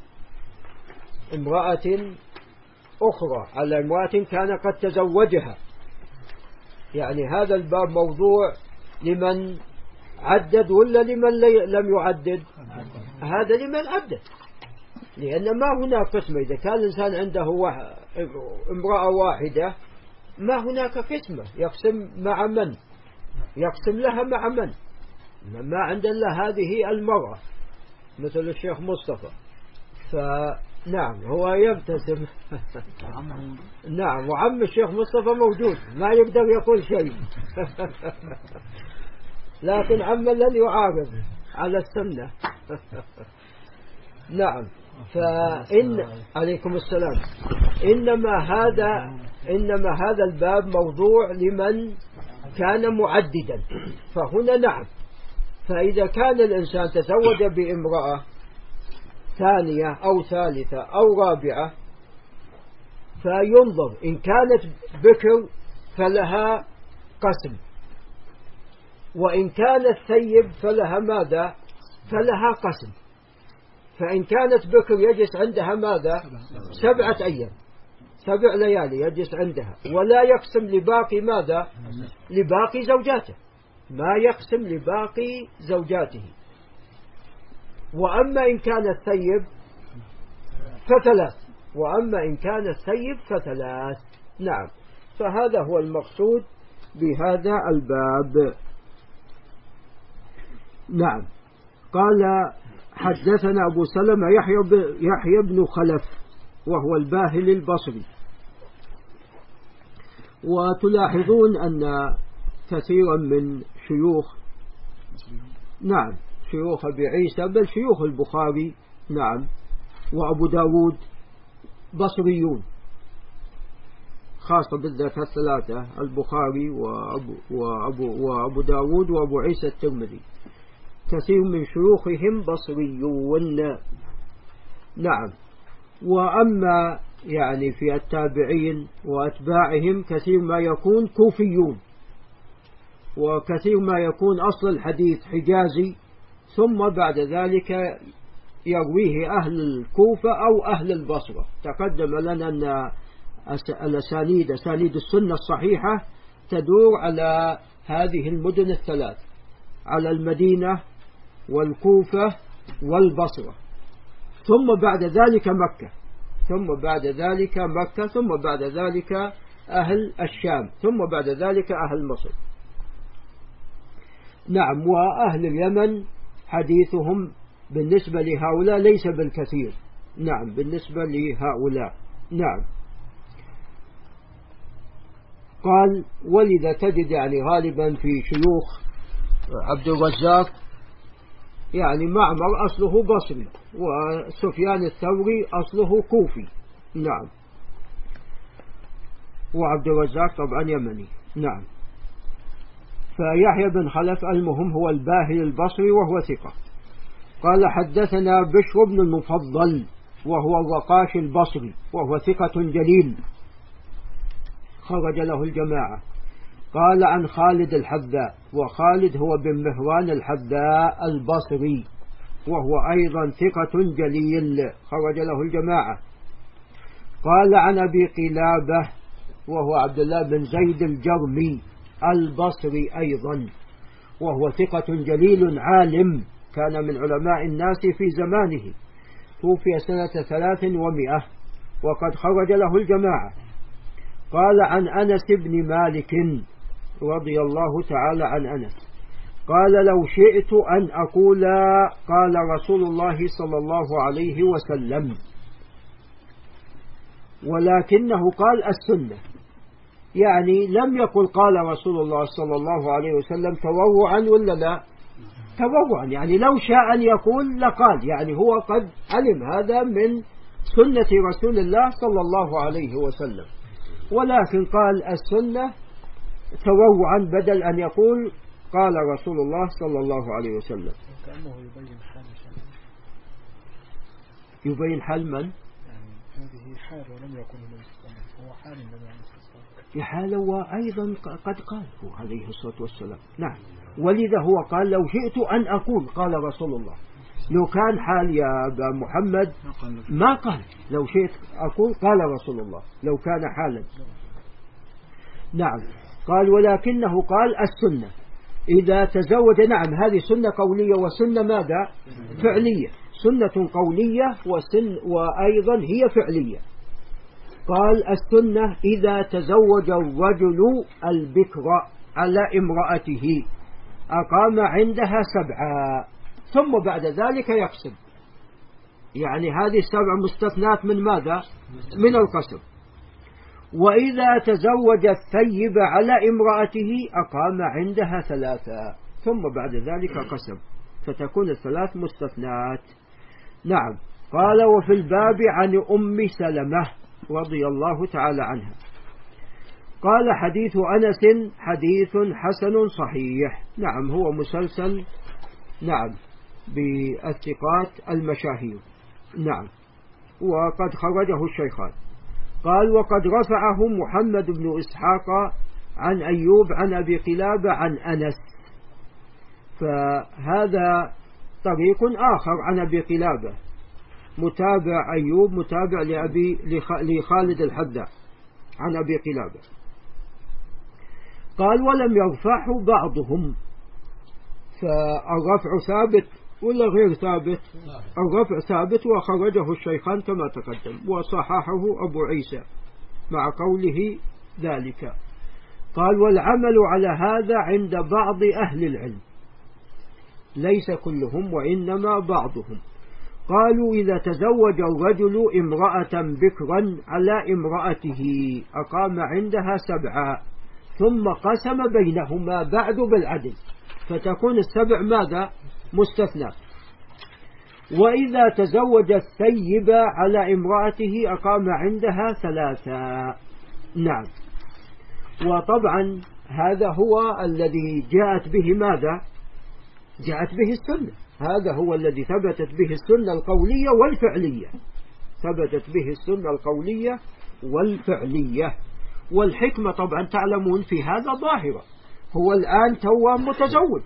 امرأة أخرى، على امرأة كان قد تزوجها. يعني هذا الباب موضوع لمن عدد ولا لمن لم يعدد؟ هذا لمن عدد، لأن ما هناك قسمة. إذا كان الإنسان عنده امرأة واحدة ما هناك قسمة، يقسم مع من؟ يقسم لها مع من؟ ما عند الله هذه المرأة مثل الشيخ مصطفى. فنعم هو يبتسم. نعم، وعم الشيخ مصطفى موجود ما يقدر يقول شيء. لكن عم لن يعارض على السنة. نعم، فإن عليكم السلام. إنما هذا إنما هذا الباب موضوع لمن كان معددا. فهنا نعم، فإذا كان الإنسان تزوج بامرأة ثانية أو ثالثة أو رابعة فينظر، إن كانت بكر فلها قسم، وإن كانت ثيب فلها ماذا؟ فلها قسم. فإن كانت بكر يجلس عندها ماذا؟ سبعة أيام، سبع ليالي يجلس عندها، ولا يقسم لباقي ماذا؟ لباقي زوجاته، ما يقسم لباقي زوجاته. وأما إن كانت ثيب فثلاث، وأما إن كانت ثيب فثلاث. نعم، فهذا هو المقصود بهذا الباب. نعم. قال حدثنا أبو سلمة يحيى يحيى بن خلف وهو الباهلي البصري. وتلاحظون أن كثيرا من شيوخ نعم شيوخ أبي عيسى بل شيوخ البخاري نعم وأبو داود بصريون، خاصة بالذات الثلاثة البخاري وأبو, وأبو, وأبو داود وأبو عيسى الترمذي، كثير من شيوخهم بصريون. نعم. وأما يعني في التابعين وأتباعهم كثير ما يكون كوفيون، وكثير ما يكون أصل الحديث حجازي، ثم بعد ذلك يرويه أهل الكوفة أو أهل البصرة. تقدم لنا أن الأسانيد أسانيد السنة الصحيحة تدور على هذه المدن الثلاث، على المدينة والكوفة والبصرة، ثم بعد ذلك مكة، ثم بعد ذلك مكة، ثم بعد ذلك أهل الشام، ثم بعد ذلك أهل مصر. نعم. وأهل اليمن حديثهم بالنسبة لهؤلاء ليس بالكثير. نعم، بالنسبة لهؤلاء. نعم. قال ولذا تجد يعني غالبا في شيوخ عبد الرزاق يعني معمر أصله بصري، وسفيان الثوري أصله كوفي. نعم. وعبد الرزاق طبعا يمني. نعم. فيحيى بن خلف المهم هو الباهلي البصري وهو ثقة. قال حدثنا بشر بن المفضل وهو الرقاش البصري وهو ثقة جليل. خرج له الجماعة. قال عن خالد الحذاء، وخالد هو بن مهران الحذاء البصري، وهو أيضا ثقة جليل، خرج له الجماعة. قال عن أبي قلابة، وهو عبد الله بن زيد الجرمي البصري أيضا، وهو ثقة جليل عالم، كان من علماء الناس في زمانه، توفي سنة ثلاث ومئة، وقد خرج له الجماعة. قال عن أنس بن مالك رضي الله تعالى عن أنس قال لو شئت أن أقول قال رسول الله صلى الله عليه وسلم، ولكنه قال السنة، يعني لم يقل قال رسول الله صلى الله عليه وسلم تورعا ولا لا تورعا، يعني لو شاء أن يقول لقال، يعني هو قد علم هذا من سنة رسول الله صلى الله عليه وسلم، ولكن قال السنة تورعا بدل أن يقول قال رسول الله صلى الله عليه وسلم. كأنه يبين حال شيء. يبين حال من؟ يعني هذه حال ولم يكن النبي صلى الله عليه وسلم، هو حال النبي عليه الصلاة والسلام. في حال وأيضا قد قال هو عليه الصلاة والسلام. نعم، ولذا هو قال لو شئت أن أقول قال رسول الله. لو كان حال يا أبا محمد ما قال لو شئت أقول قال رسول الله، لو كان حالا. نعم، قال ولكنه قال السنة إذا تزوج. نعم، هذه سنة قولية وسنة ماذا؟ فعلية. سنة قولية وسن وأيضا هي فعلية. قال السنة إذا تزوج الرجل البكر على امرأته أقام عندها سبعة ثم بعد ذلك يقسم، يعني هذه السبع مستثنات من ماذا؟ من القسم. وإذا تزوج الثيب على امرأته أقام عندها ثلاثة ثم بعد ذلك قسم، فتكون الثلاث مستثنات. نعم. قال وفي الباب عن أم سلمة رضي الله تعالى عنها قال حديث أنس حديث حسن صحيح. نعم، هو مسلسل نعم بالثقات المشاهير. نعم، وقد خرجه الشيخان. قال وقد رفعه محمد بن إسحاق عن أيوب عن أبي قلابة عن أنس، فهذا طريق آخر عن أبي قلابة، متابع أيوب متابع لأبي لخالد الحذاء عن أبي قلابة. قال ولم يرفعه بعضهم، فالرفع ثابت ولا غير ثابت؟ الرفع ثابت، وخرجه الشيخان كما تقدم، وصححه أبو عيسى مع قوله ذلك. قال والعمل على هذا عند بعض أهل العلم، ليس كلهم وإنما بعضهم. قالوا إذا تزوج الرجل امرأة بكرا على امرأته أقام عندها سبعة ثم قسم بينهما بعد بالعدل، فتكون السبع ماذا؟ مستثنى. وإذا تزوج الثيب على امرأته أقام عندها ثلاثة. نعم، وطبعا هذا هو الذي جاءت به ماذا؟ جاءت به السنة، هذا هو الذي ثبتت به السنة القولية والفعلية، ثبتت به السنة القولية والفعلية. والحكمة طبعا تعلمون في هذا ظاهرة، هو الآن توى متزوج،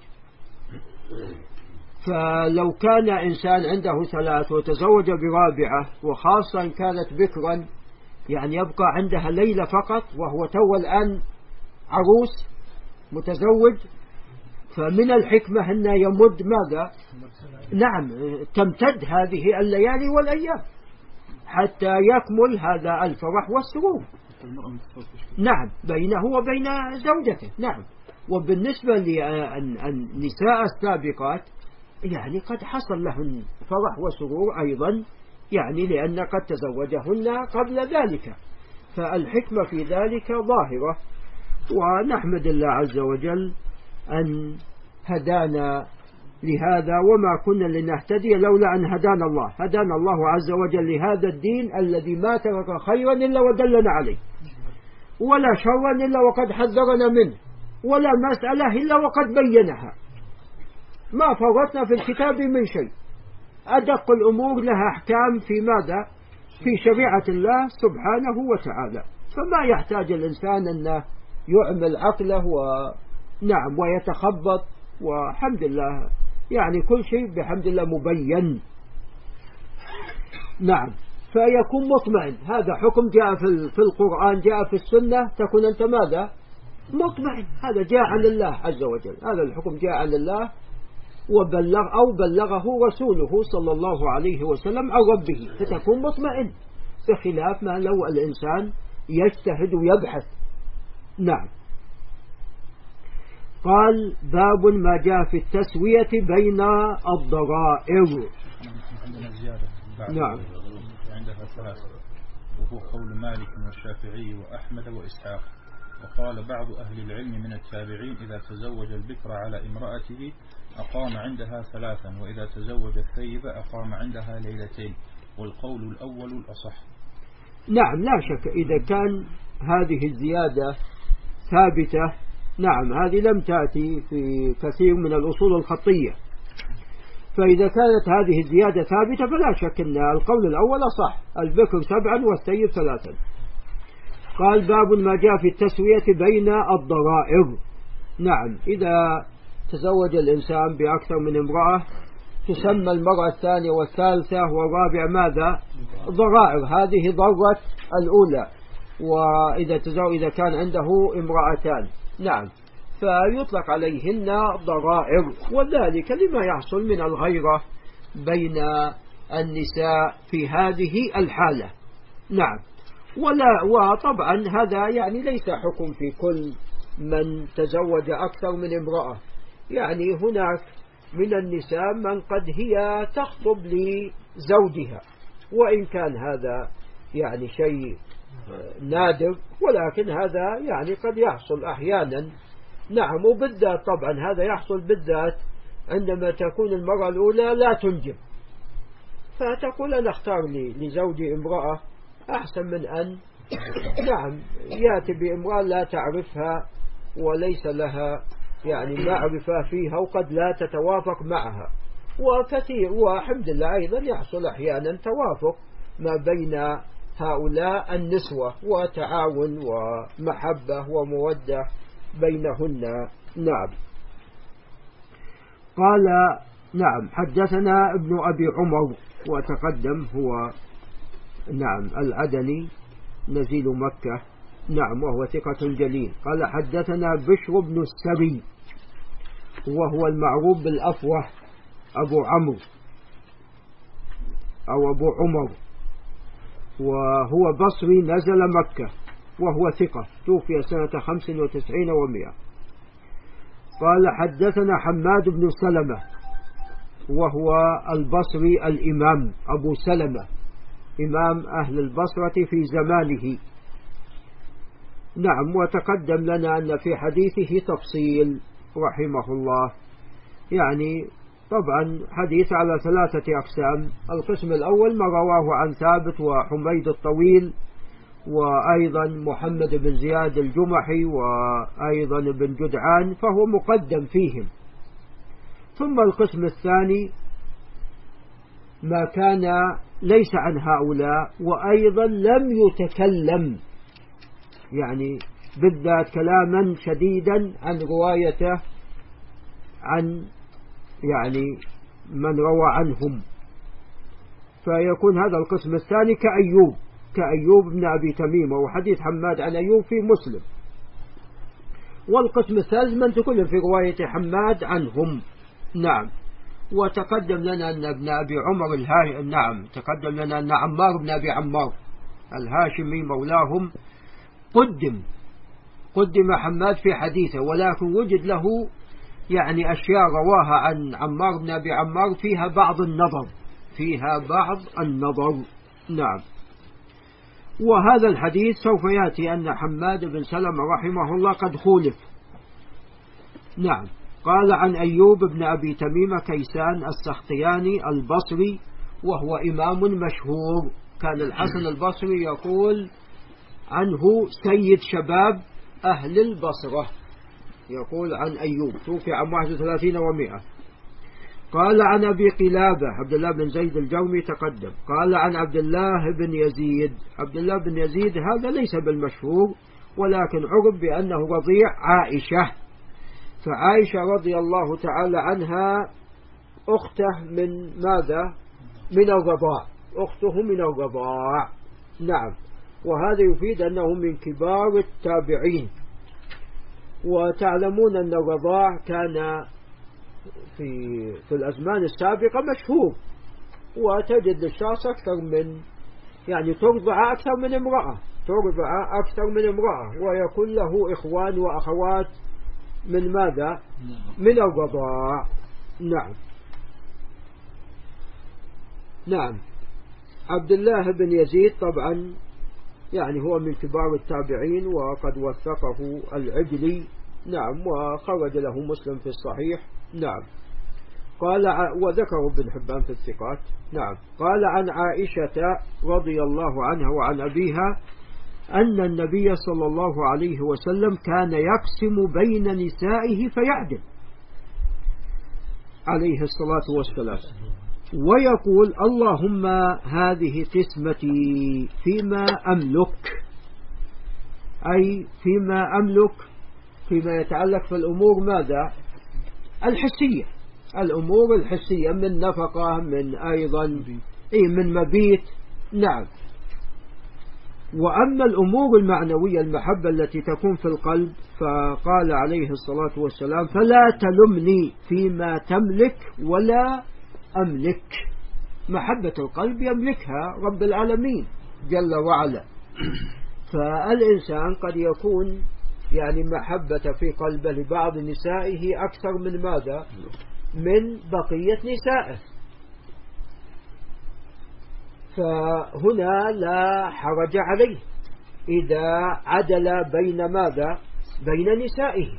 فلو كان إنسان عنده ثلاث وتزوج برابعة وخاصة إن كانت بكرا، يعني يبقى عندها ليلة فقط وهو تو الآن عروس متزوج، فمن الحكمة أن يمد ماذا؟ نعم، تمتد هذه الليالي والأيام حتى يكمل هذا الفرح والسرور نعم بينه وبين زوجته. نعم. وبالنسبة للنساء السابقات يعني قد حصل لهن فرح وسرور أيضا، يعني لأن قد تزوجهن قبل ذلك، فالحكمة في ذلك ظاهرة. ونحمد الله عز وجل أن هدانا لهذا، وما كنا لنهتدي لولا أن هدانا الله. هدانا الله عز وجل لهذا الدين الذي ما ترك خيرا إلا ودلنا عليه، ولا شرا إلا وقد حذرنا منه، ولا مسألة إلا وقد بينها، ما فرطنا في الكتاب من شيء. أدق الأمور لها أحكام في ماذا؟ في شريعة الله سبحانه وتعالى. فما يحتاج الإنسان أنه يعمل عقله ونعم ويتخبط، وحمد الله يعني كل شيء بحمد الله مبين. نعم، فيكون مطمئن. هذا حكم جاء في القرآن، جاء في السنة، تكون أنت ماذا؟ مطمئن. هذا جاء عن الله عز وجل، هذا الحكم جاء عن الله وبلغ أو بلغه رسوله صلى الله عليه وسلم عن ربه، فتكون مطمئن، بخلاف ما لو الإنسان يجتهد ويبحث. نعم. قال باب ما جاء في التسوية بين الضرائر. عندنا زيادة. نعم. عندها ثلاثة، وهو قول مالك والشافعي وأحمد وإسحاق. وقال بعض أهل العلم من التابعين إذا تزوج البكر على امرأته أقام عندها ثلاثا، وإذا تزوج الثيب أقام عندها ليلتين، والقول الأول الأصح. نعم، لا شك إذا كان هذه الزيادة ثابتة. نعم، هذه لم تأتي في كثير من الأصول الخطية، فإذا كانت هذه الزيادة ثابتة فلا شك أن القول الأول صح، البكر سبعا والثيب ثلاثا. قال باب ما جاء في التسوية بين الضرائر. نعم، إذا تزوج الإنسان بأكثر من امرأة تسمى المرأة الثانية والثالثة والرابعة ماذا؟ ضرائر. هذه ضرة الأولى. وإذا تزوج إذا كان عنده امرأتان، نعم، فيطلق عليهن ضرائر، وذلك لما يحصل من الغيرة بين النساء في هذه الحالة. نعم. ولا وطبعا هذا يعني ليس حكم في كل من تزوج أكثر من امرأة، يعني هناك من النساء من قد هي تخطب لزوجها، وإن كان هذا يعني شيء نادر، ولكن هذا يعني قد يحصل أحيانا. نعم، وبالذات طبعا هذا يحصل بالذات عندما تكون المرأة الأولى لا تنجب، فتقول أنا اختار لي لزوجي امرأة أحسن من أن نعم يأتي بامرأة لا تعرفها وليس لها يعني معرفة فيها وقد لا تتوافق معها. وكثير والحمد لله أيضا يحصل أحيانا توافق ما بين هؤلاء النسوة وتعاون ومحبة ومودة بينهن. نعم. قال نعم حدثنا ابن أبي عمر، وتقدم هو نعم العدني نزيل مكة، نعم، وهو ثقة جليل. قال حدثنا بشر بن السري وهو المعروف بالأفوه أبو عمرو أو أبو عمر، وهو بصري نزل مكة، وهو ثقة، توفي سنة خمس وتسعين ومئة. قال حدثنا حماد بن سلمة وهو البصري الإمام أبو سلمة، إمام أهل البصرة في زمانه. نعم، وتقدم لنا أن في حديثه تفصيل رحمه الله، يعني طبعا حديث على ثلاثة أقسام. القسم الأول ما رواه عن ثابت وحميد الطويل وأيضا محمد بن زياد الجمحي وأيضا بن جدعان، فهو مقدم فيهم. ثم القسم الثاني ما كان ليس عن هؤلاء وأيضا لم يتكلم، يعني بالذات كلاما شديدا عن روايته عن يعني من روى عنهم، فيكون هذا القسم الثاني كأيوب كأيوب بن أبي تميمة، وحديث حماد عن أيوب في مسلم. والقسم الثالث من تكون في رواية حماد عنهم. نعم. وتقدم لنا أن ابن أبي عمر الهاشمي، نعم تقدم لنا أن عمار بن أبي عمار الهاشمي مولاهم قدم قدم حماد في حديثه، ولكن وجد له يعني أشياء رواها عن عمار بن أبي عمار فيها بعض النظر فيها بعض النظر نعم. وهذا الحديث سوف يأتي أن حماد بن سلمة رحمه الله قد خولف. نعم. قال عن أيوب بن أبي تميمة كيسان السختياني البصري، وهو إمام مشهور، كان الحسن البصري يقول عنه سيد شباب أهل البصرة، يقول عن أيوب، توفي عام واحد وثلاثين ومئة. قال عن أبي قلابة عبد الله بن زيد الجرمي تقدم. قال عن عبد الله بن يزيد عبد الله بن يزيد هذا ليس بالمشهور ولكن عرف بأنه رضيع عائشة. فعائشة رضي الله تعالى عنها أخته من ماذا؟ من الرضاع، أخته من الرضاع. نعم. وهذا يفيد أنه من كبار التابعين. وتعلمون أن الرضاع كان في في الأزمان السابقة مشهور، وتجد للشخص أكثر من يعني ترضع أكثر من امرأة ترضع أكثر من امرأة ويكون له إخوان وأخوات من ماذا؟ من الرضاع. نعم. نعم. عبد الله بن يزيد طبعا يعني هو من كبار التابعين وقد وثقه العجلي. نعم. وخرج له مسلم في الصحيح. نعم. قال وذكره ابن حبان في الثقات. نعم. قال عن عائشة رضي الله عنها وعن أبيها أن النبي صلى الله عليه وسلم كان يقسم بين نسائه فيعدل عليه الصلاة والسلام ويقول اللهم هذه قسمتي فيما أملك، أي فيما أملك فيما يتعلق في الأمور ماذا؟ الحسية، الأمور الحسية من نفقة، من أيضا إيه من مبيت. نعم. وأما الأمور المعنوية المحبة التي تكون في القلب فقال عليه الصلاة والسلام فلا تلمني فيما تملك ولا أملك. محبة القلب يملكها رب العالمين جل وعلا. فالإنسان قد يكون يعني محبة في قلبه لبعض نسائه أكثر من ماذا؟ من بقية نسائه. فهنا لا حرج عليه إذا عدل بين ماذا؟ بين نسائه.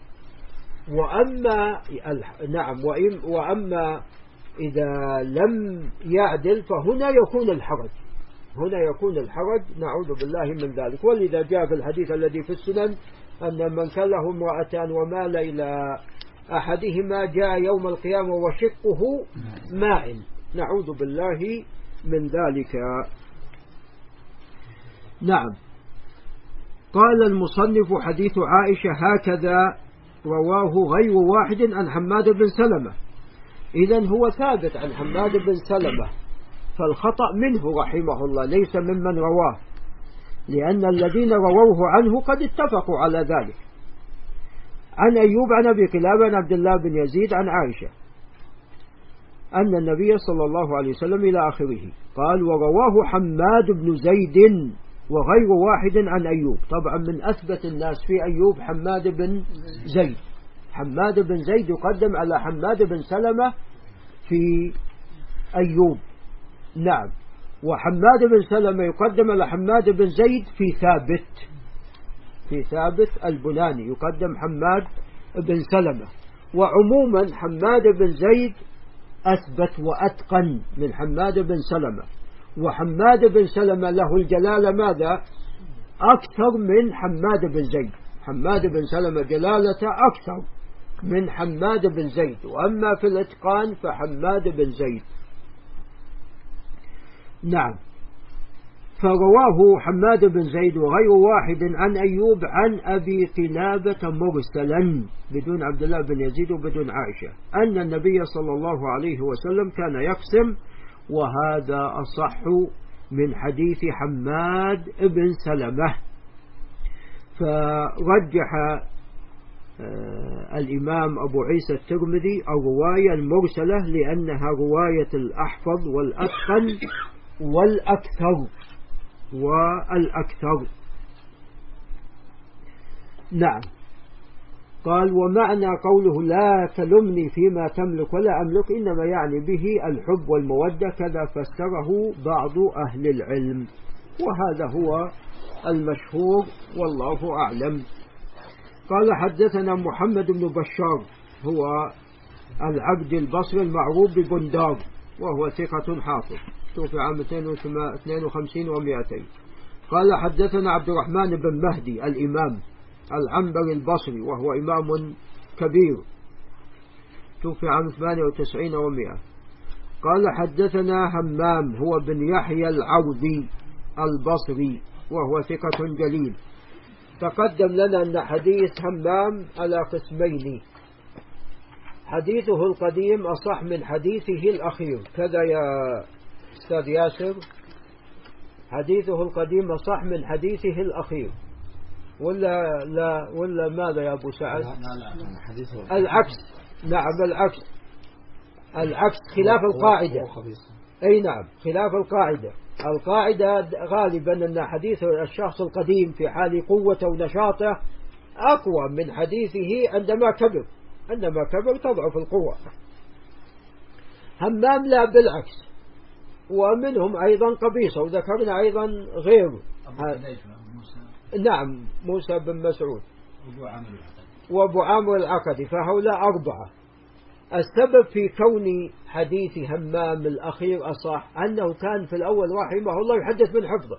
وأما نعم وأما إذا لم يعدل فهنا يكون الحرج هنا يكون الحرج نعوذ بالله من ذلك. ولذا جاء في الحديث الذي في السنن أن من كان له امرأتان ومال إلى أحدهما جاء يوم القيامة وشقه مائل، نعوذ بالله من ذلك. نعم. قال المصنف حديث عائشة هكذا رواه غير واحد عن حماد بن سلمة. إذن هو ثابت عن حماد بن سلمة، فالخطأ منه رحمه الله ليس ممن رواه، لأن الذين رووه عنه قد اتفقوا على ذلك. عن أيوب عن أبي قلابة عن عبد الله بن يزيد عن عائشة أن النبي صلى الله عليه وسلم إلى آخره. قال ورواه حماد بن زيد وغير واحد عن أيوب. طبعا من أثبت الناس في أيوب حماد بن زيد. حماد بن زيد يقدم على حماد بن سلمة في أيوب. نعم. وحماد بن سلمة يقدم على حماد بن زيد في ثابت في ثابت البناني يقدم حماد بن سلمة. وعموما حماد بن زيد أثبت وأتقن من حماد بن سلمة، وحماد بن سلمة له الجلالة ماذا؟ أكثر من حماد بن زيد. حماد بن سلمة جلالة أكثر من حماد بن زيد، وأما في الإتقان فحماد بن زيد. نعم. فرواه حماد بن زيد وغير واحد عن أيوب عن أبي قلابة مرسلا بدون عبد الله بن يزيد وبدون عائشة أن النبي صلى الله عليه وسلم كان يقسم، وهذا أصح من حديث حماد بن سلمة. فرجح الإمام أبو عيسى الترمذي الرواية المرسلة لأنها رواية الأحفظ والأتقن والأكثر والأكثر. نعم. قال ومعنى قوله لا تلمني فيما تملك ولا أملك إنما يعني به الحب والمودة، كذا فسره بعض أهل العلم، وهذا هو المشهور والله أعلم. قال حدثنا محمد بن بشار هو العبد البصري المعروف ببندار وهو ثقة حافظ توفي عام اثنين وخمسين ومئتين. قال حدثنا عبد الرحمن بن مهدي الإمام العنبري البصري وهو إمام كبير توفي عام ثمانية وتسعين ومئة. قال حدثنا همام هو بن يحيى العوذي البصري وهو ثقة جليل. تقدم لنا أن حديث همام على قسمين، حديثه القديم أصح من حديثه الأخير، كذا يا أستاذ ياسر، حديثه القديم أصح من حديثه الأخير ولا لا ولا ماذا يا أبو سعد؟ لا لا حديثه العكس. نعم العكس، العكس خلاف القاعدة. أي نعم خلاف القاعدة. القاعدة غالبا أن حديث الشخص القديم في حال قوته ونشاطه أقوى من حديثه عندما كبر، عندما كبر تضعف القوة. همام لا بالعكس، ومنهم أيضا قبيصة، وذكرنا أيضا غيره. نعم موسى بن مسعود وأبو عامر العقدي، فهؤلاء أربعة. السبب في كون حديث همام الأخير أصح أنه كان في الأول رحمه الله يحدث من حفظه،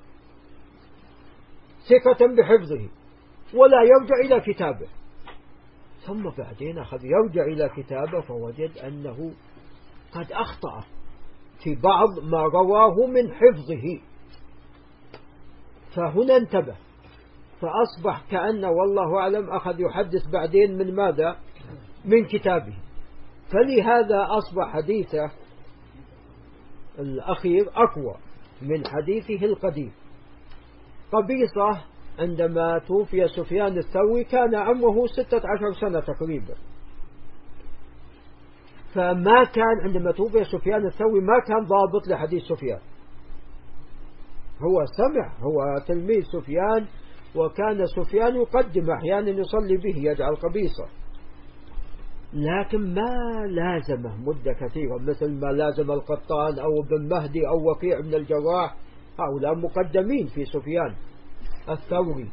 ثقة بحفظه ولا يرجع إلى كتابه، ثم بعدين أخذ يرجع إلى كتابه فوجد أنه قد أخطأ في بعض ما رواه من حفظه، فهنا انتبه فأصبح كأنه والله أعلم أخذ يحدث بعدين من ماذا؟ من كتابه. فلهذا أصبح حديثه الأخير أقوى من حديثه القديم. قبيصة عندما توفي سفيان الثوري كان عمره ستة عشر سنة تقريبا، فما كان عندما توفي سفيان الثوري ما كان ضابط لحديث سفيان، هو سمع، هو تلميذ سفيان، وكان سفيان يقدم أحيانا يصلي به يجعل قبيصة، لكن ما لازمه مدة كثيرة مثل ما لازم القطان أو ابن مهدي أو وكيع من الجراح، هؤلاء مقدمين في سفيان الثوري.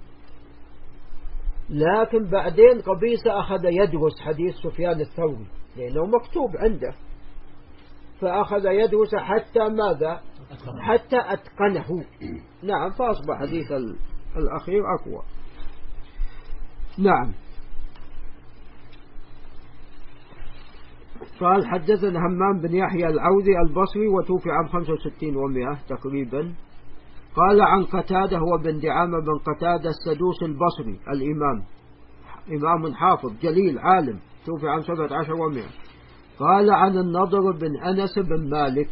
لكن بعدين قبيصة أخذ يدرس حديث سفيان الثوري لأنه مكتوب عنده، فأخذ يدرس حتى ماذا؟ حتى أتقنه. نعم فأصبح حديث الأخير أقوى. نعم. قال حدثنا همام بن يحيى العوذي البصري وتوفي عام خمسة وستين ومئة تقريبا. قال عن قتادة هو بن دعامة بن قتادة السدوس البصري الإمام، إمام حافظ جليل عالم، توفي عام سبعة عشر ومئة. قال عن النضر بن أنس بن مالك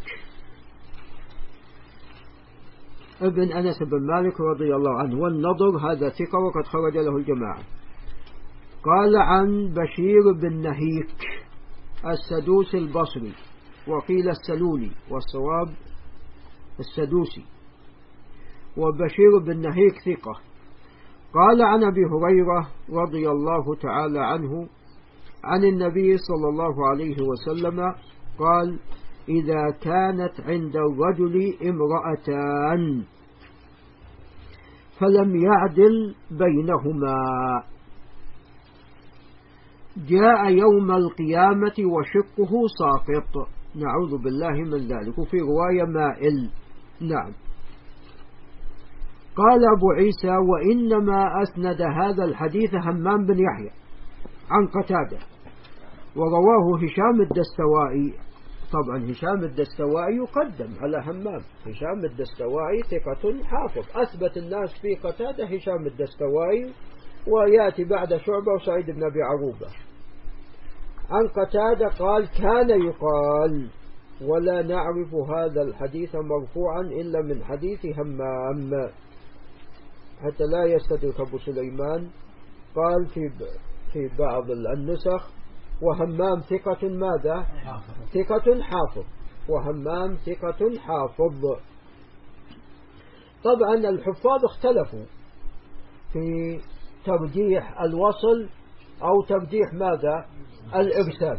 ابن أنس بن مالك رضي الله عنه، والنضر هذا ثقة وقد خرج له الجماعة. قال عن بشير بن نهيك السدوس البصري، وقيل السلولي والصواب السدوسي، وبشير بن نهيك ثقة. قال عن أبي هريرة رضي الله تعالى عنه عن النبي صلى الله عليه وسلم قال: إذا كانت عند الرجل امرأتان فلم يعدل بينهما جاء يوم القيامة وشقه ساقط، نعوذ بالله من ذلك، وفي رواية مائل. نعم. قال أبو عيسى: وإنما أسند هذا الحديث همام بن يحيى عن قتادة، ورواه هشام الدستوائي. طبعا هشام الدستوائي يقدم على همام، هشام الدستوائي ثقة حافظ، أثبت الناس في قتادة هشام الدستوائي، ويأتي بعد شعبة وسعيد بن أبي عروبة. عن قتادة قال: كان يقال ولا نعرف هذا الحديث مرفوعا إلا من حديث همام، حتى لا يستدرك أبو سليمان. قال في في بعض النسخ: وهمام ثقة ماذا؟ ثقة حافظ، وهمام ثقة حافظ. طبعا الحفاظ اختلفوا في ترجيح الوصل أو ترجيح ماذا؟ الإرسال.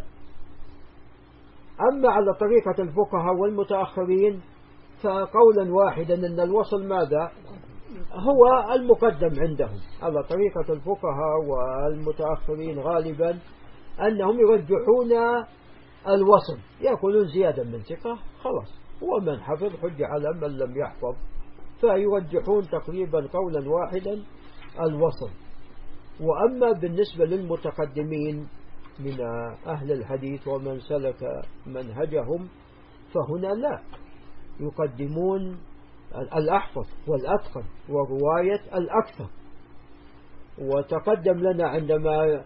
أما على طريقة الفقهاء والمتأخرين فقولا واحدا أن الوصل ماذا؟ هو المقدم عندهم. على طريقة الفقهاء والمتأخرين غالبا أنهم يرجحون الوصل، يقولون زيادة من ثقة خلاص، ومن حفظ حج على من لم يحفظ، فيرجحون تقريبا قولا واحدا الوصل. وأما بالنسبة للمتقدمين من أهل الحديث ومن سلك منهجهم، فهنا لا، يقدمون الأحفظ والأتقن ورواية الأكثر. وتقدم لنا عندما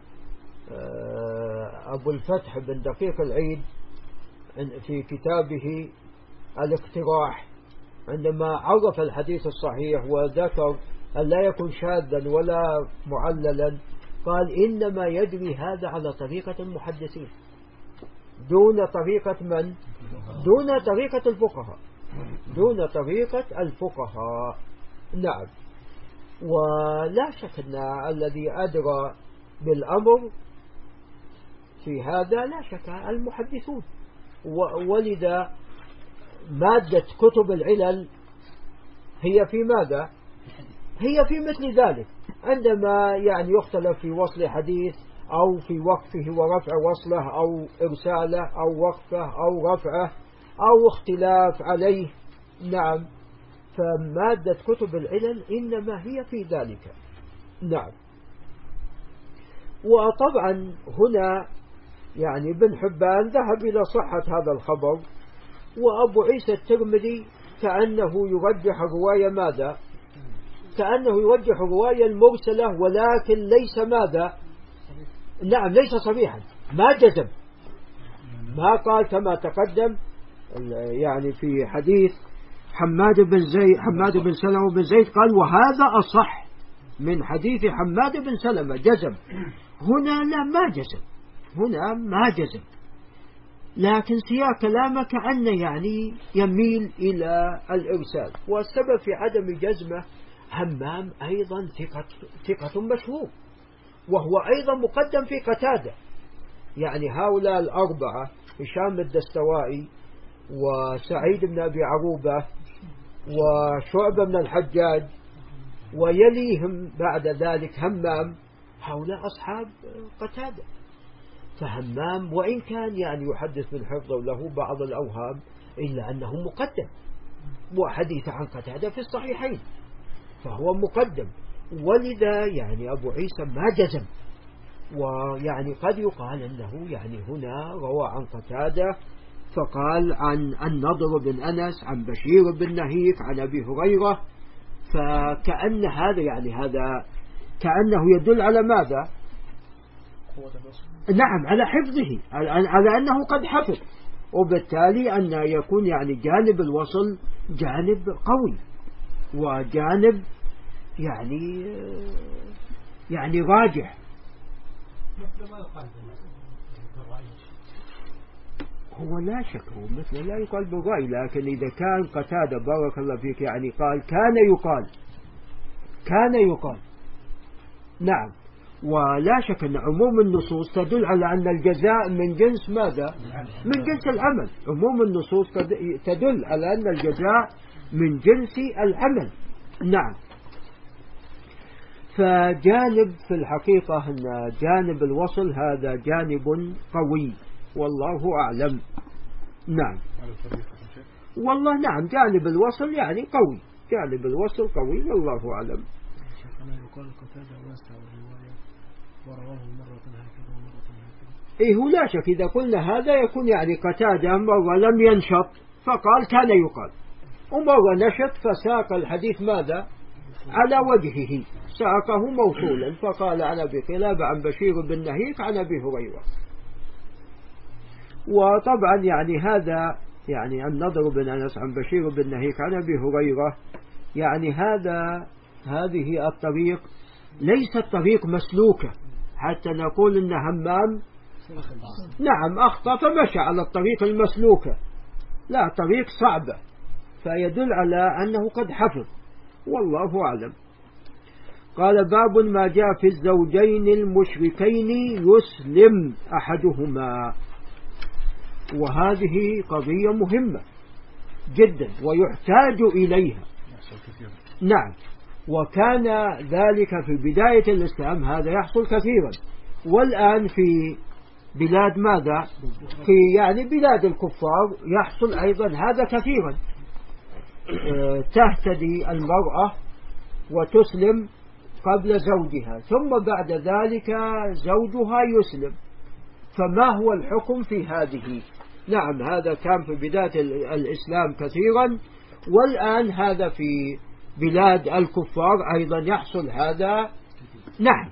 أبو الفتح بن دقيق العيد في كتابه الاقتراح عندما عرف الحديث الصحيح وذكر أن لا يكون شاذا ولا معللا، قال إنما يجري هذا على طريقة المحدثين دون طريقة من؟ دون طريقة الفقهاء، دون طريقة الفقهاء. نعم. ولا شك أن الذي أدرى بالأمر في هذا لا شك المحدثون، ولذا مادة كتب العلل هي في ماذا؟ هي في مثل ذلك، عندما يعني يختلف في وصل حديث أو في وقفه ورفع وصله أو إرساله أو وقفه أو رفعه أو اختلاف عليه. نعم. فمادة كتب العلل إنما هي في ذلك. نعم. وطبعا هنا يعني ابن حبان ذهب إلى صحة هذا الخبر، وأبو عيسى الترمذي كأنه يرجح رواية ماذا؟ كأنه يرجح رواية المرسلة، ولكن ليس ماذا؟ نعم ليس صريحا، ما جزم، ما قال كما تقدم يعني في حديث حماد بن زيد حماد بن سلمة بن زيد قال وهذا أصح من حديث حماد بن سلمة، جزم. هنا لا، ما جزم، هنا ما جزم، لكن سياق كلامه كأنه يعني يميل إلى الإرسال. والسبب في عدم جزمه همام أيضا ثقة, ثقة مشهور، وهو أيضا مقدم في قتادة. يعني هؤلاء الأربعة هشام الدستوائي وسعيد بن أبي عروبة وشعبة بن الحجاج ويليهم بعد ذلك همام، هؤلاء أصحاب قتادة. فهمام وإن كان يعني يحدث من حفظه له بعض الأوهام إلا أنه مقدم، وحديث عن قتادة في الصحيحين فهو مقدم. ولذا يعني أبو عيسى ما جزم، ويعني قد يقال أنه يعني هنا روى عن قتادة فقال عن النضر بن أنس عن بشير بن نهيك عن أبي هريرة، فكأن هذا يعني هذا كأنه يدل على ماذا؟ نعم على حفظه، على أنه قد حفظ، وبالتالي أن يكون يعني جانب الوصل جانب قوي وجانب يعني يعني راجح. هو لا شك هو مثل لا يقال بالرأي، لكن إذا كان قتادة بارك الله فيك يعني قال كان يقال كان يقال نعم. ولا شك أن عموم النصوص تدل على أن الجزاء من جنس ماذا؟ من جنس العمل. عموم النصوص تدل على أن الجزاء من جنس العمل. نعم. فجانب في الحقيقة أن جانب الوصل هذا جانب قوي والله أعلم. نعم. والله نعم جانب الوصل يعني قوي، جانب الوصل قوي والله أعلم. يقال قتادة واسع الرواية ورواه مرة هكذا ومرة هكذا. إيه هو لا شك إذا قلنا هذا يكون يعني قتادة مرة لم ينشط فقال كان يقال، ومرة نشط فساق الحديث ماذا؟ على وجهه، ساقه موصولا فقال عن أبي قلابة عن بشير بن نهيك عن أبي هريرة. وطبعا يعني هذا يعني النضر بن أنس عن بشير بن نهيك عن أبي هريرة، يعني هذا هذه الطريق ليست طريق مسلوكة حتى نقول إن همام نعم أخطأ فمشى على الطريق المسلوكة، لا طريق صعبة، فيدل على أنه قد حفظ والله أعلم. قال باب ما جاء في الزوجين المشركين يسلم أحدهما، وهذه قضية مهمة جدا ويحتاج إليها. نعم. وكان ذلك في بداية الإسلام هذا يحصل كثيرا، والآن في بلاد ماذا؟ في يعني بلاد الكفار يحصل أيضا هذا كثيرا. تهتدي المرأة وتسلم قبل زوجها، ثم بعد ذلك زوجها يسلم، فما هو الحكم في هذه؟ نعم هذا كان في بداية الإسلام كثيرا، والآن هذا في بلاد الكفار أيضا يحصل هذا. نعم،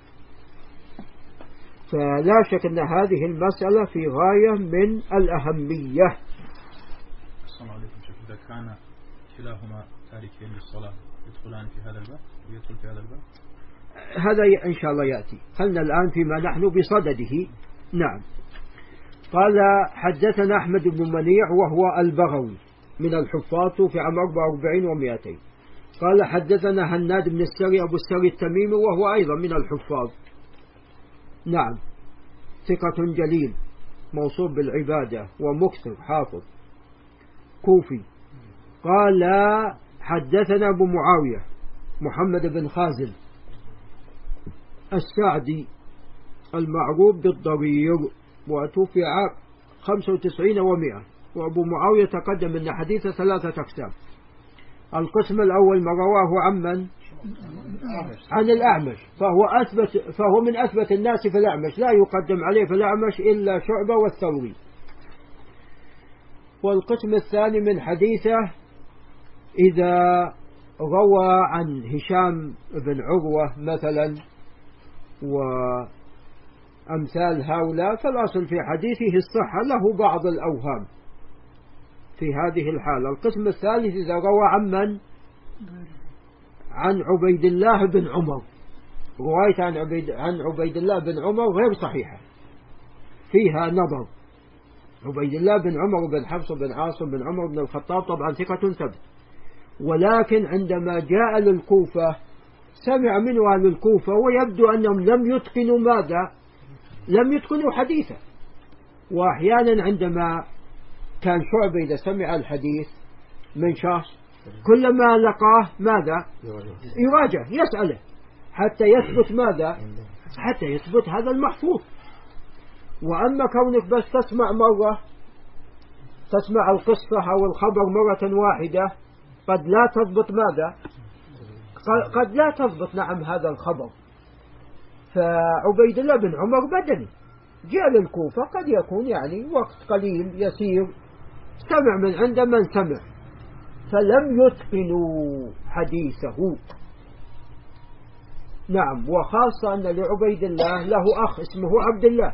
فلا شك أن هذه المسألة في غاية من الأهمية. السلام عليكم شيخ، إذا كان كلاهما تاركين للصلاة يدخلان في هذا الباب ويدخل في هذا الباب؟ هذا إن شاء الله يأتي. خلنا الآن فيما نحن بصدده. نعم. قال حدثنا أحمد بن منيع وهو البغوي من الحفاظ في عام أربعة وأربعين ومئتين. قال حدثنا هناد بن السري أبو السري التميمي وهو أيضا من الحفاظ. نعم، ثقة جليل موصوف بالعبادة ومكثر حافظ كوفي. قال حدثنا أبو معاوية محمد بن خازن السعدي المعروف بالضرير، وتوفي عام خمسة وتسعين ومئة. وأبو معاوية تقدم أن حديث ثلاثة أقسام. القسم الأول ما رواه عن من؟ عن الأعمش، فهو أثبت فهو من أثبت الناس في الأعمش، لا يقدم عليه في الأعمش إلا شعبة والثوري. والقسم الثاني من حديثه إذا روى عن هشام بن عروة مثلا وأمثال هؤلاء، فالأصل في حديثه الصحة، له بعض الأوهام في هذه الحالة. القسم الثالث إذا روى عن من؟ عن عبيد الله بن عمر، رواية عن عبيد, عن عبيد الله بن عمر غير صحيحة، فيها نظر. عبيد الله بن عمر بن حفص بن عاصم بن عمر بن الخطاب طبعا ثقة ثبت، ولكن عندما جاء للكوفة سمع منه أهل الكوفة ويبدو أنهم لم يتقنوا ماذا؟ لم يتقنوا حديثه. وأحيانا عندما كان شعبة إذا سمع الحديث من شخص كلما لقاه ماذا؟ يراجع يسأله حتى يثبت ماذا؟ حتى يثبت هذا المحفوظ. وأما كونك بس تسمع مرة، تسمع القصة أو الخبر مرة واحدة، قد لا تضبط ماذا؟ قد لا تضبط نعم هذا الخبر. فعبيد الله بن عمر بدني جاء للكوفة، قد يكون يعني وقت قليل يسير، سمع من عند من سمع، فلم يتقنوا حديثه. نعم، وخاصة أن لعبيد الله له أخ اسمه عبد الله،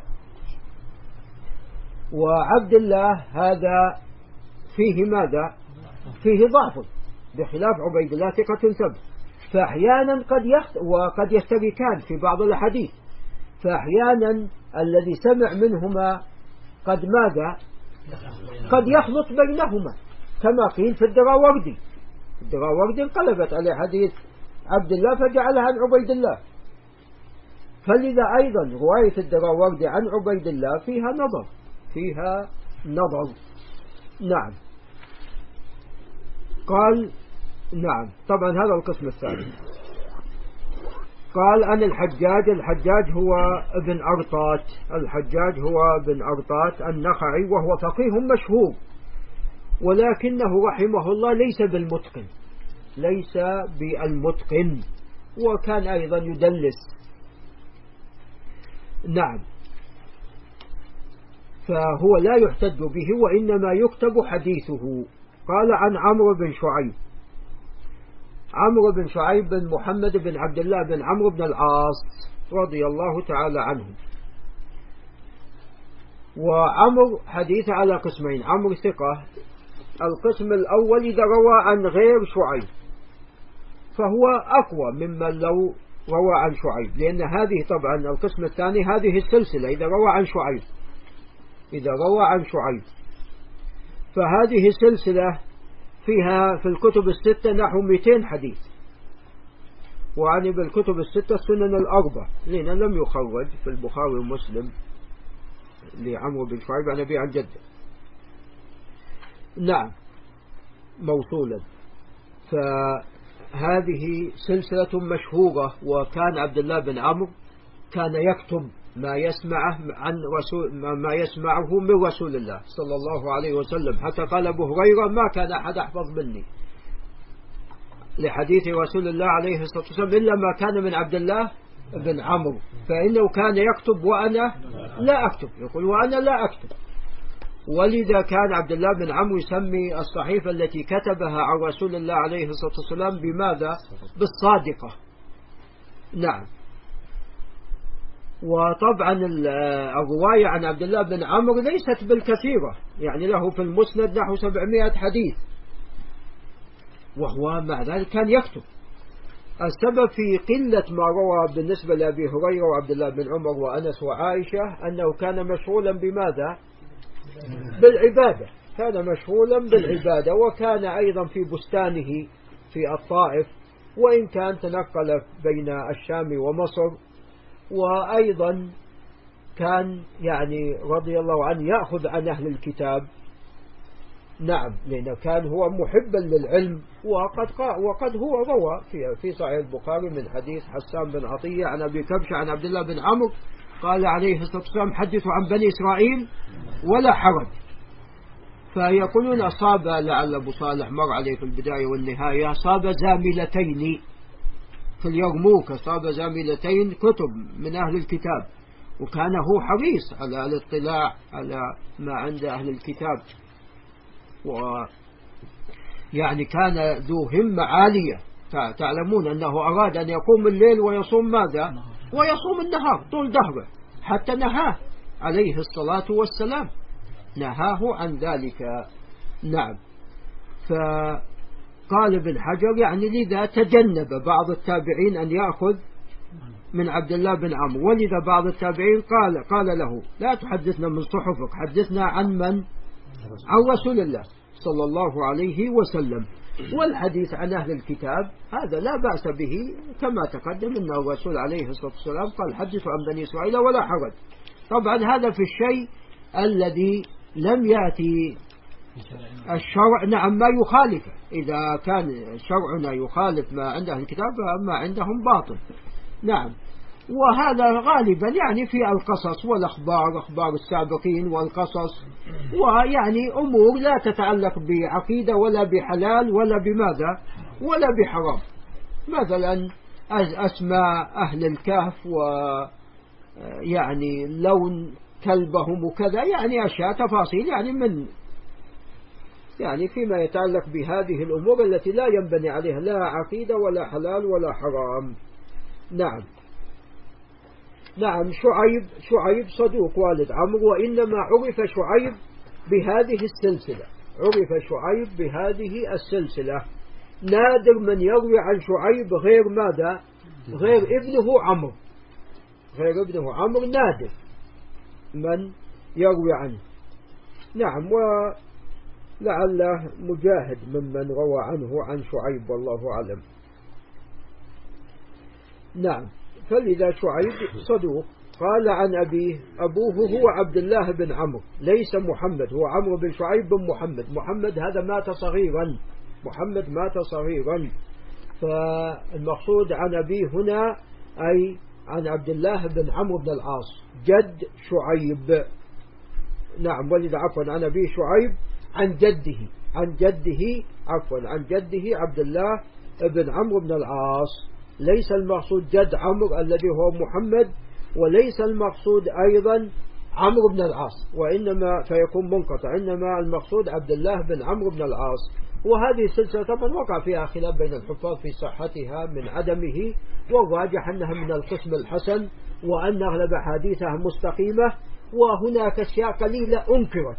وعبد الله هذا فيه ماذا؟ فيه ضعف، بخلاف عبيد الله ثقة ثبت. فأحيانا قد يخت... وقد يشتركان في بعض الحديث، فأحيانا الذي سمع منهما قد ماذا؟ قد يخلط بينهما، كما قيل في الدراوردي. الدراوردي انقلبت عليه حديث عبد الله فجعلها عن عبيد الله، فلذا أيضا رواية الدراوردي عن عبيد الله فيها نظر فيها نظر نعم. قال نعم، طبعا هذا القسم الثاني. قال عن الحجاج، الحجاج هو ابن أرطات، الحجاج هو ابن أرطات النخعي، وهو فقيه مشهور، ولكنه رحمه الله ليس بالمتقن، ليس بالمتقن، وكان أيضا يدلس. نعم، فهو لا يحتج به وإنما يكتب حديثه. قال عن عمرو بن شعيب، عمرو بن شعيب بن محمد بن عبد الله بن عمرو بن العاص رضي الله تعالى عنهم. وعمرو حديث على قسمين، عمرو ثقة. القسم الأول إذا روى عن غير شعيب فهو أقوى ممن لو روى عن شعيب، لأن هذه طبعا القسم الثاني هذه السلسلة إذا روى عن شعيب، إذا روى عن شعيب فهذه السلسلة فيها في الكتب الستة نحو مئتين حديث، وعني بالكتب الستة السنن الأربع، لأن لم يخرج في البخاري ومسلم لعمرو بن شعيب عن أبي عن جده. نعم، موصولا. فهذه سلسلة مشهورة. وكان عبد الله بن عمرو كان يكتب ما يسمعه عن رسول ما يسمعه من رسول الله صلى الله عليه وسلم، حتى قال أبو هريرة ما كان أحد أحفظ مني لحديث رسول الله عليه الصلاة والسلام إلا ما كان من عبد الله بن عمرو، فإنه كان يكتب وأنا لا أكتب، يقول وأنا لا أكتب. ولذا كان عبد الله بن عمرو يسمي الصحيفة التي كتبها عن رسول الله عليه الصلاة والسلام بماذا؟ بالصادقة. نعم. وطبعا الرواية عن عبد الله بن عمرو ليست بالكثيرة، يعني له في المسند نحو سبعمائة حديث، وهو مع ذلك كان يكتب. السبب في قلة ما روى بالنسبة لأبي هريرة وعبد الله بن عمر وأنس وعائشة أنه كان مشغولا بماذا؟ بالعبادة، كان مشغولا بالعبادة، وكان أيضا في بستانه في الطائف، وإن كان تنقل بين الشام ومصر، وأيضا كان يعني رضي الله عنه يأخذ عن أهل الكتاب. نعم، لأنه كان هو محبا للعلم، وقد وقد هو روى في في صحيح البخاري من حديث حسان بن عطية عن أبي كبشة عن عبد الله بن عمرو قال عليه الصلاة والسلام حدثوا عن بني إسرائيل ولا حرج. فيقولون أصاب، لعل أبو صالح مر عليه في البداية والنهاية، صاب زاملتين في اليرموك، صاب زاملتين كتب من أهل الكتاب، وكان هو حريص على الاطلاع على ما عند أهل الكتاب، ويعني كان ذو همة عالية. تعلمون أنه أراد أن يقوم الليل ويصوم ماذا؟ ويصوم النهار طول دهره، حتى نهاه عليه الصلاة والسلام، نهاه عن ذلك. نعم. فقال ابن حجر يعني لذا تجنب بعض التابعين أن يأخذ من عبد الله بن عمرو، ولذا بعض التابعين قال قال له لا تحدثنا من صحفك، حدثنا عن من؟ عن رسول الله صلى الله عليه وسلم. والحديث عن أهل الكتاب هذا لا بأس به، كما تقدم أن الرسول عليه الصلاة والسلام قال حدثوا عن بني إسرائيل ولا حرج. طبعا هذا في الشيء الذي لم يأتي الشرع، نعم، ما يخالف. إذا كان شرعنا يخالف ما عند أهل الكتاب فما عندهم باطل. نعم. وهذا غالبا يعني في القصص والأخبار، أخبار السابقين والقصص، ويعني أمور لا تتعلق بعقيدة ولا بحلال ولا بماذا ولا بحرام. مثلا أسماء أهل الكهف ويعني لون كلبهم وكذا، يعني أشياء تفاصيل يعني من يعني فيما يتعلق بهذه الأمور التي لا ينبني عليها لا عقيدة ولا حلال ولا حرام. نعم. نعم. شعيب شعيب صدوق والد عمرو، وإنما عرف شعيب بهذه السلسلة، عرف شعيب بهذه السلسلة. نادر من يروي عن شعيب غير ماذا؟ غير ابنه عمرو، غير ابنه عمرو نادر من يروي عنه. نعم. ولعل مجاهد ممن روى عنه عن شعيب والله أعلم. نعم. فلذا شعيب صدوق. قال عن أبيه، أبوه هو عبد الله بن عمرو ليس محمد، هو عمرو بن شعيب بن محمد. محمد هذا مات صغيرا، محمد مات صغيرا. فالمقصود عن أبيه هنا أي عن عبد الله بن عمرو بن العاص جد شعيب. نعم. ولذا عفوا عن أبيه شعيب عن جده، عن جده عفوا عن جده عبد الله بن عمرو بن العاص. ليس المقصود جد عمرو الذي هو محمد، وليس المقصود أيضا عمرو بن العاص، وإنما فيكون منقطع، إنما المقصود عبد الله بن عمرو بن العاص. وهذه السلسلة طبعا وقع فيها خلاف بين الحفاظ في صحتها من عدمه، والراجح أنها من القسم الحسن، وأن أغلب حديثها مستقيمة، وهناك أشياء قليلة أنكرت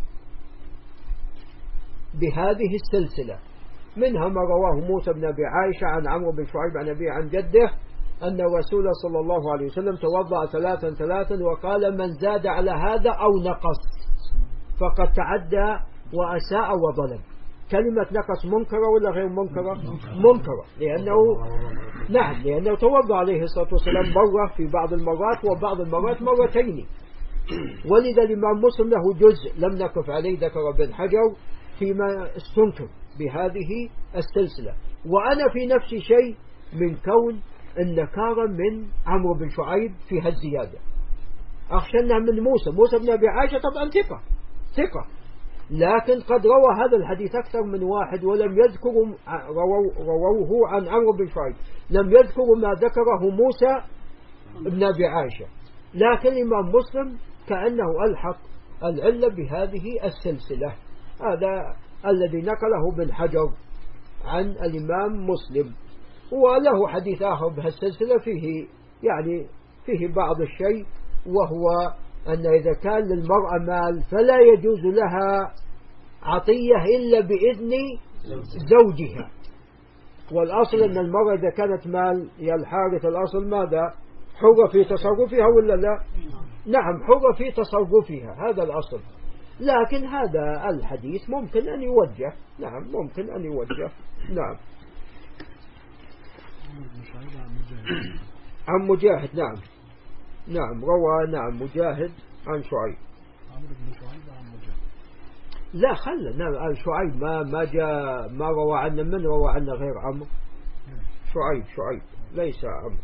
بهذه السلسلة، منها ما رواه موسى بن أبي عائشة عن عمرو بن شعيب عن أبيه عن جده أن الرسول صلى الله عليه وسلم توضأ ثلاثا ثلاثا وقال من زاد على هذا أو نقص فقد تعدى وأساء وظلم. كلمة نقص منكرة ولا غير منكرة؟ منكرة، لأنه نعم لأنه توضأ عليه الصلاة والسلام مرة في بعض المرات، وبعض المرات مرتين. ولذا الإمام مسلم له جزء لم نقف عليه ذكر ابن حجر فيما استنكر بهذه السلسلة. وأنا في نفسي شيء من كون النكارة من عمرو بن شعيب في هالزيادة، أخشى أنها من موسى. موسى بن أبي عائشة طبعا ثقة ثقة، لكن قد روى هذا الحديث أكثر من واحد ولم يذكروا رووه عن عمرو بن شعيب، لم يذكروا ما ذكره موسى بن أبي عائشة. لكن الإمام مسلم كأنه ألحق العلة بهذه السلسلة. هذا الذي نقله ابن حجر عن الإمام مسلم. وله حديث آخر بهالسلسلة فيه يعني فيه بعض الشيء، وهو أن إذا كان للمرأة مال فلا يجوز لها عطية إلا بإذن زوجها. والأصل أن المرأة إذا كانت مال يا الحارث الأصل ماذا؟ حرة في تصرفها ولا لا؟ نعم حرة في تصرفها، هذا الأصل. لكن هذا الحديث ممكن أن يوجه، نعم ممكن أن يوجه. نعم عن مجاهد. نعم نعم روى نعم مجاهد عن شعيب. لا خلى نعم شعيب ما ما جاء ما روى عنا، من روى عنا غير عمرو؟ شعيب شعيب ليس عمرو.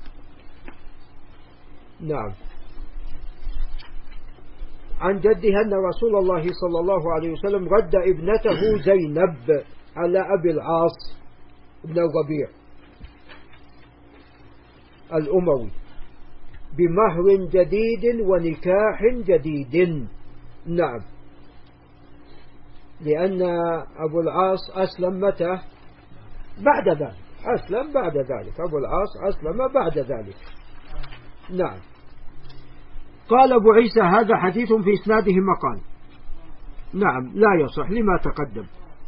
نعم عن جده أن رسول الله صلى الله عليه وسلم رد ابنته زينب على أبي العاص بن الربيع الأموي بمهر جديد ونكاح جديد. نعم لأن أبو العاص أسلم متى؟ بعد ذلك، أسلم بعد ذلك، أبو العاص أسلم بعد ذلك. نعم قال أبو عيسى هذا حديث في إسناده مقال. نعم لا يصح لما تقدم.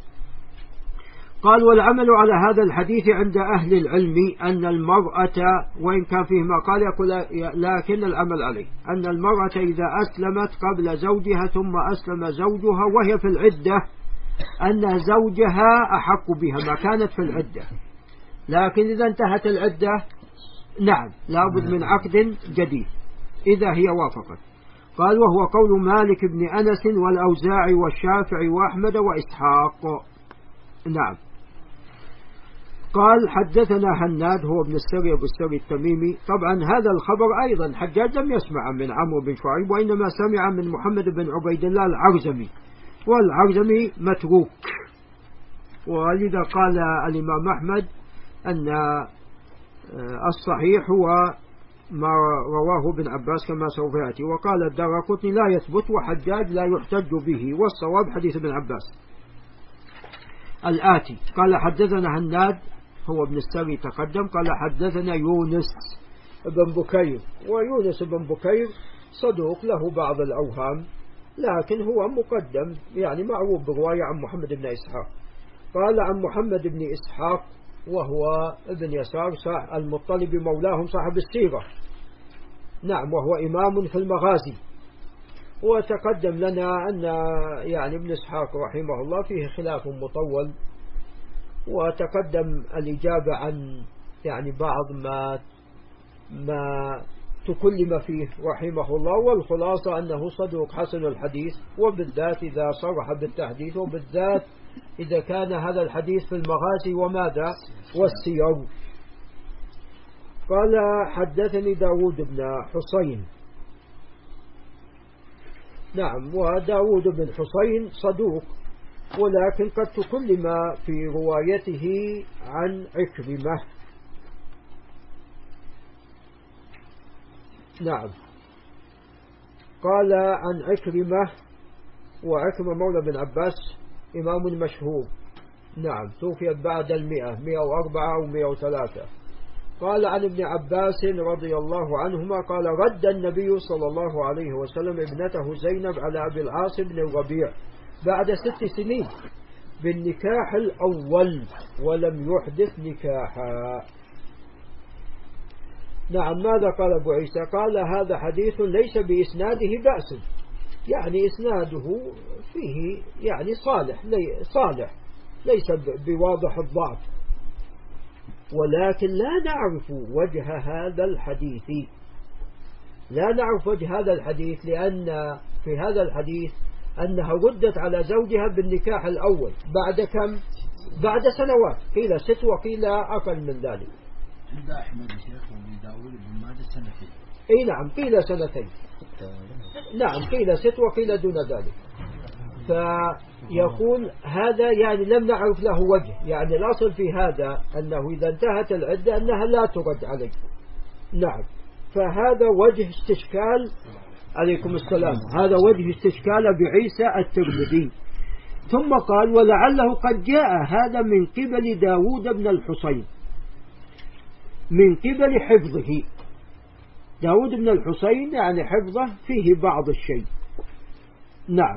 قال والعمل على هذا الحديث عند أهل العلم أن المرأة، وإن كان فيه مقال يقول لكن العمل عليه، أن المرأة إذا أسلمت قبل زوجها ثم أسلم زوجها وهي في العدة أن زوجها أحق بها ما كانت في العدة. لكن إذا انتهت العدة نعم لابد من عقد جديد إذا هي وافقت. قال وهو قول مالك بن أنس والأوزاعي والشافعي وأحمد وإسحاق. نعم قال حدثنا هناد هو ابن السري أبو السري التميمي. طبعا هذا الخبر أيضا حجاج لم يسمع من عمرو بن شعيب، وإنما سمع من محمد بن عبيد الله العرزمي، والعرزمي متروك. ولذا قال الإمام أحمد أن الصحيح هو ما رواه ابن عباس كما سوف يأتي. وقال الدارقطني لا يثبت وحجاج لا يحتج به، والصواب حديث ابن عباس الآتي. قال حدثنا هناد هو ابن السري تقدم. قال حدثنا يونس بن بكير، ويونس بن بكير صدوق له بعض الأوهام لكن هو مقدم يعني معروف برواية عن محمد بن إسحاق. قال عن محمد بن إسحاق وهو ابن يسار المطلب مولاهم صاحب السيرة. نعم وهو إمام في المغازي. وتقدم لنا أن يعني ابن إسحاق رحمه الله فيه خلاف مطول، وتقدم الإجابة عن يعني بعض ما ما تكلم فيه رحمه الله. والخلاصة أنه صدوق حسن الحديث، وبالذات إذا صرح بالتحديث، وبالذات إذا كان هذا الحديث في المغازي وماذا والسير. قال حدثني داود بن حسين. نعم وداود بن حسين صدوق، ولكن قد تكلم في روايته عن عكرمة. نعم قال عن عكرمة، وعكرمة مولى بن عباس إمام مشهور. نعم توفي بعد المئة مئة وأربعة أو مئة وثلاثة. قال عن ابن عباس رضي الله عنهما قال رد النبي صلى الله عليه وسلم ابنته زينب على أبي العاص بن الربيع بعد ست سنين بالنكاح الأول ولم يحدث نكاحا. نعم ماذا قال أبو عيسى؟ قال هذا حديث ليس بإسناده بأس، يعني إسناده فيه يعني صالح لي صالح ليس بواضح الضعف، ولكن لا نعرف وجه هذا الحديث لا نعرف وجه هذا الحديث لأن في هذا الحديث أنها ردت على زوجها بالنكاح الأول بعد كم؟ بعد سنوات، قيل ست وقيل أقل من ذلك. عند أحمد الشيخ وابن داود بن ماجه سنتين. اي نعم قيل سنتين، نعم قيل ست وقيل دون ذلك. فيقول هذا يعني لم نعرف له وجه، يعني الأصل في هذا أنه إذا انتهت العدة أنها لا ترد عليه. نعم فهذا وجه استشكال. عليكم السلام. هذا وجه استشكال بعيسى الترمذي. ثم قال ولعله قد جاء هذا من قبل داود بن الحصين، من قبل حفظه. داود بن الحصين يعني حفظه فيه بعض الشيء. نعم.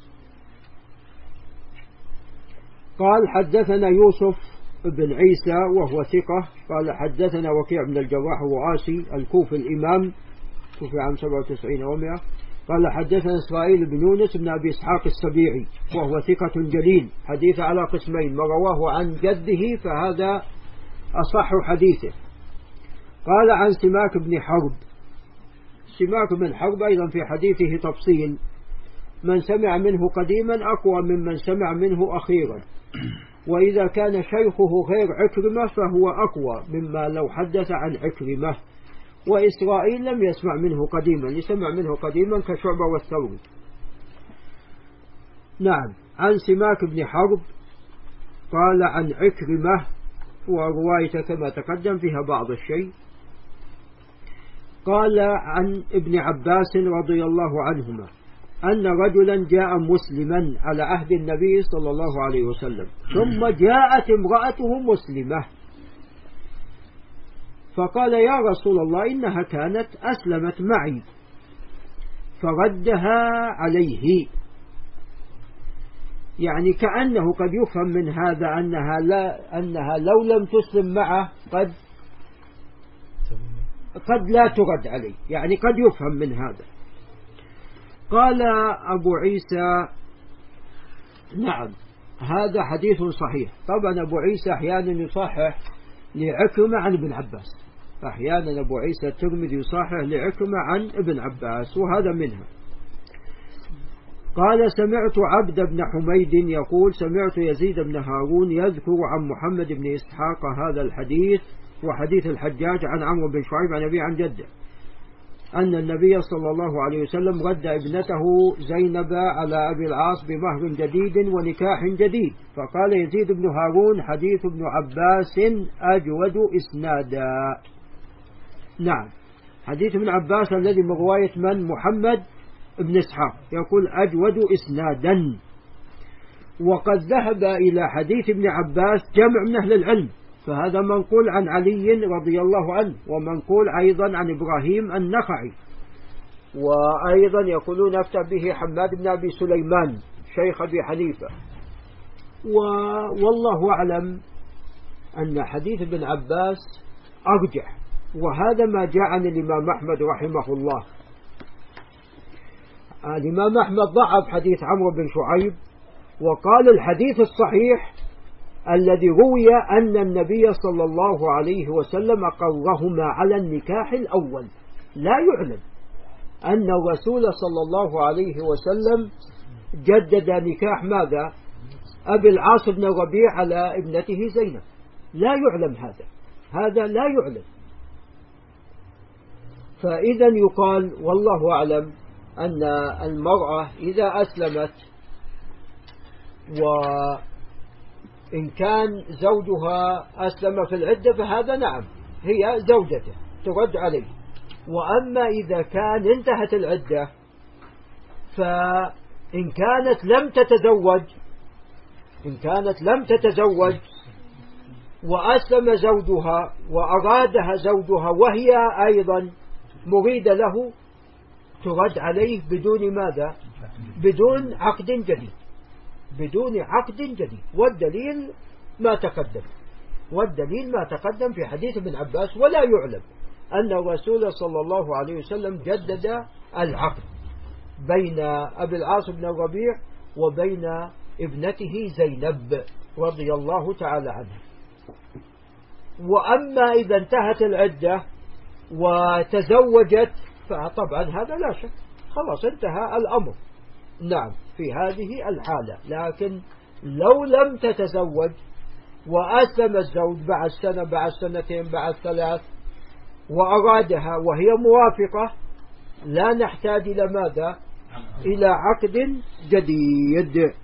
قال حدثنا يوسف بن عيسى وهو ثقة. قال حدثنا وكيع بن الجراح الرؤاسي الكوفي الإمام، توفي عام سبعة وتسعين ومئة. قال حدثنا إسرائيل بن يونس بن أبي إسحاق السبيعي وهو ثقة جليل، حديث على قسمين، ما رواه عن جده فهذا أصح حديثه. قال عن سماك بن حرب. سماك بن حرب أيضا في حديثه تفصيل، من سمع منه قديما أقوى ممن سمع منه أخيرا، وإذا كان شيخه غير عكرمة فهو أقوى مما لو حدث عن عكرمة. وإسرائيل لم يسمع منه قديما، يسمع منه قديما كشعبة والثوري. نعم. عن سماك بن حرب قال عن عكرمة، وروايته كما تقدم فيها بعض الشيء. قال عن ابن عباس رضي الله عنهما أن رجلا جاء مسلما على عهد النبي صلى الله عليه وسلم، ثم جاءت امرأته مسلمة، فقال يا رسول الله إنها كانت أسلمت معي، فردها عليه. يعني كأنه قد يفهم من هذا أنها, لا أنها لو لم تسلم معه قد قد لا ترد عليه، يعني قد يفهم من هذا. قال أبو عيسى نعم هذا حديث صحيح. طبعا أبو عيسى أحيانا يصحح لعكرمة عن ابن عباس، أحيانا أبو عيسى الترمذي يصحح لعكرمة عن ابن عباس، وهذا منها. قال سمعت عبد بن حميد يقول سمعت يزيد بن هارون يذكر عن محمد بن إسحاق هذا الحديث وحديث الحجاج عن عمرو بن شعيب عن أبي عن جده أن النبي صلى الله عليه وسلم رد ابنته زينب على أبي العاص بمهر جديد ونكاح جديد. فقال يزيد بن هارون حديث ابن عباس أجود إسنادا. نعم حديث ابن عباس الذي من رواية من محمد بن إسحاق يقول أجود إسنادا. وقد ذهب إلى حديث ابن عباس جمع من أهل العلم، فهذا منقول عن علي رضي الله عنه، ومنقول أيضا عن إبراهيم النخعي، وأيضا يقولون أفتى به حماد بن أبي سليمان شيخ أبي حنيفة. والله أعلم أن حديث ابن عباس أرجح، وهذا ما جاء عن الإمام أحمد رحمه الله. الإمام أحمد ضعف حديث عمرو بن شعيب، وقال الحديث الصحيح الذي روي أن النبي صلى الله عليه وسلم قرهما على النكاح الأول. لا يعلم أن الرسول صلى الله عليه وسلم جدد نكاح ماذا؟ أبي العاص بن ربيع على ابنته زينب. لا يعلم هذا، هذا لا يعلم. فإذا يقال والله أعلم أن المرأة إذا أسلمت وإن كان زوجها أسلم في العدة فهذا نعم هي زوجته ترد عليه. وأما إذا كان انتهت العدة فإن كانت لم تتزوج إن كانت لم تتزوج وأسلم زوجها وأرادها زوجها وهي أيضا مريدة له ترد عليه بدون ماذا؟ بدون عقد جديد، بدون عقد جديد. والدليل ما تقدم والدليل ما تقدم في حديث ابن عباس. ولا يعلم أن الرسول صلى الله عليه وسلم جدد العقد بين أبي العاص بن الربيع وبين ابنته زينب رضي الله تعالى عنها. وأما إذا انتهت العدة وتزوجت فطبعا هذا لا شك خلاص انتهى الأمر. نعم في هذه الحالة. لكن لو لم تتزوج وأسلم الزوج بعد سنة بعد سنتين بعد ثلاث وأرادها وهي موافقة لا نحتاج إلى ماذا؟ إلى عقد جديد.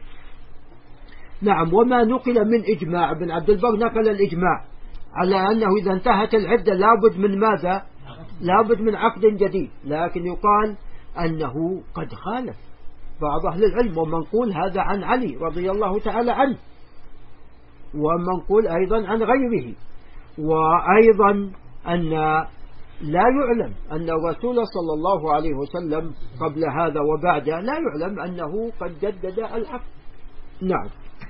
نعم. وما نقل من إجماع ابن عبد البر نقل الإجماع على أنه إذا انتهت العدة لابد من ماذا؟ لابد من عقد جديد، لكن يقال أنه قد خالف بعض أهل العلم، ومنقول هذا عن علي رضي الله تعالى عنه، ومنقول أيضا عن غيره. وأيضا أن لا يعلم أن الرسول صلى الله عليه وسلم قبل هذا وبعده لا يعلم أنه قد جدد العقد. نعم.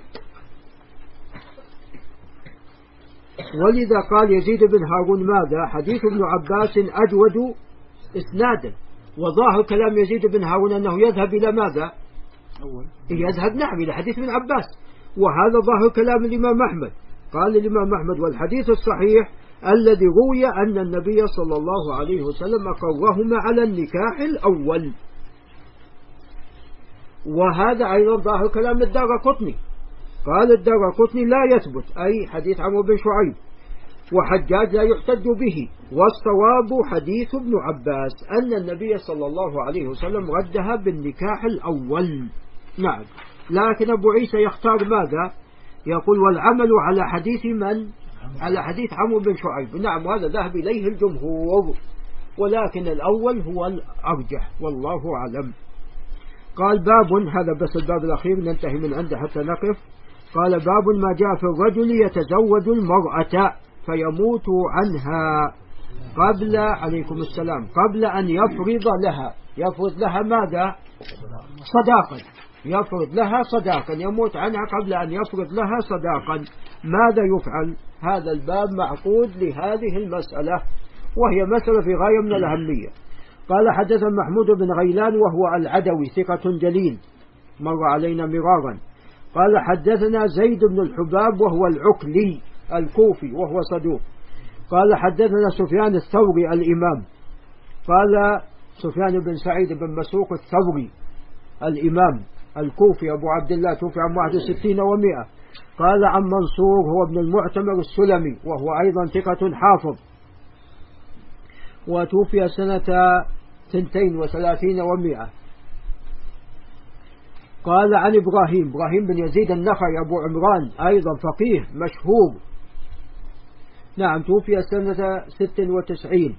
ولذا قال يزيد بن هارون ماذا؟ حديث ابن عباس أجود إسنادا. وظاهر كلام يزيد بن هارون أنه يذهب إلى ماذا؟ أول يذهب نعم إلى حديث ابن عباس، وهذا ظاهر كلام الإمام أحمد. قال الإمام أحمد والحديث الصحيح الذي روي أن النبي صلى الله عليه وسلم أقرهما على النكاح الأول. وهذا أيضا ظاهر كلام الدارقطني. قال الدارقطني لا يثبت أي حديث عمرو بن شعيب، وحجاج لا يحتج به، والصواب حديث ابن عباس أن النبي صلى الله عليه وسلم ردها بالنكاح الأول. نعم. لكن أبو عيسى يختار ماذا؟ يقول والعمل على حديث من؟ على حديث عمرو بن شعيب. نعم، وهذا ذهب إليه الجمهور، ولكن الأول هو الأرجح والله أعلم. قال باب، هذا بس الباب الأخير ننتهي من عنده حتى نقف. قال باب ما جاء في الرجل يتزوج المرأة فيموت عنها قبل عليكم السلام قبل أن يفرض لها. يفرض لها ماذا؟ صداقا. يفرض لها صداقا، يموت عنها قبل أن يفرض لها صداقا. ماذا يفعل؟ هذا الباب معقود لهذه المسألة، وهي مسألة في غاية من الأهمية. قال حدثنا محمود بن غيلان وهو العدوي ثقة جليل مر علينا مرارا. قال حدثنا زيد بن الحباب وهو العكلي الكوفي وهو صدوق. قال حدثنا سفيان الثوري الإمام. قال سفيان بن سعيد بن مسروق الثوري الإمام الكوفي أبو عبد الله توفي عام واحد وستين ومئة. قال عن منصور هو ابن المعتمر السلمي وهو أيضا ثقة حافظ، وتوفي سنة ثنتين وثلاثين ومئة. قال عن إبراهيم إبراهيم بن يزيد النخعي أبو عمران أيضا فقيه مشهور، نعم، توفي سنة ست وتسعين.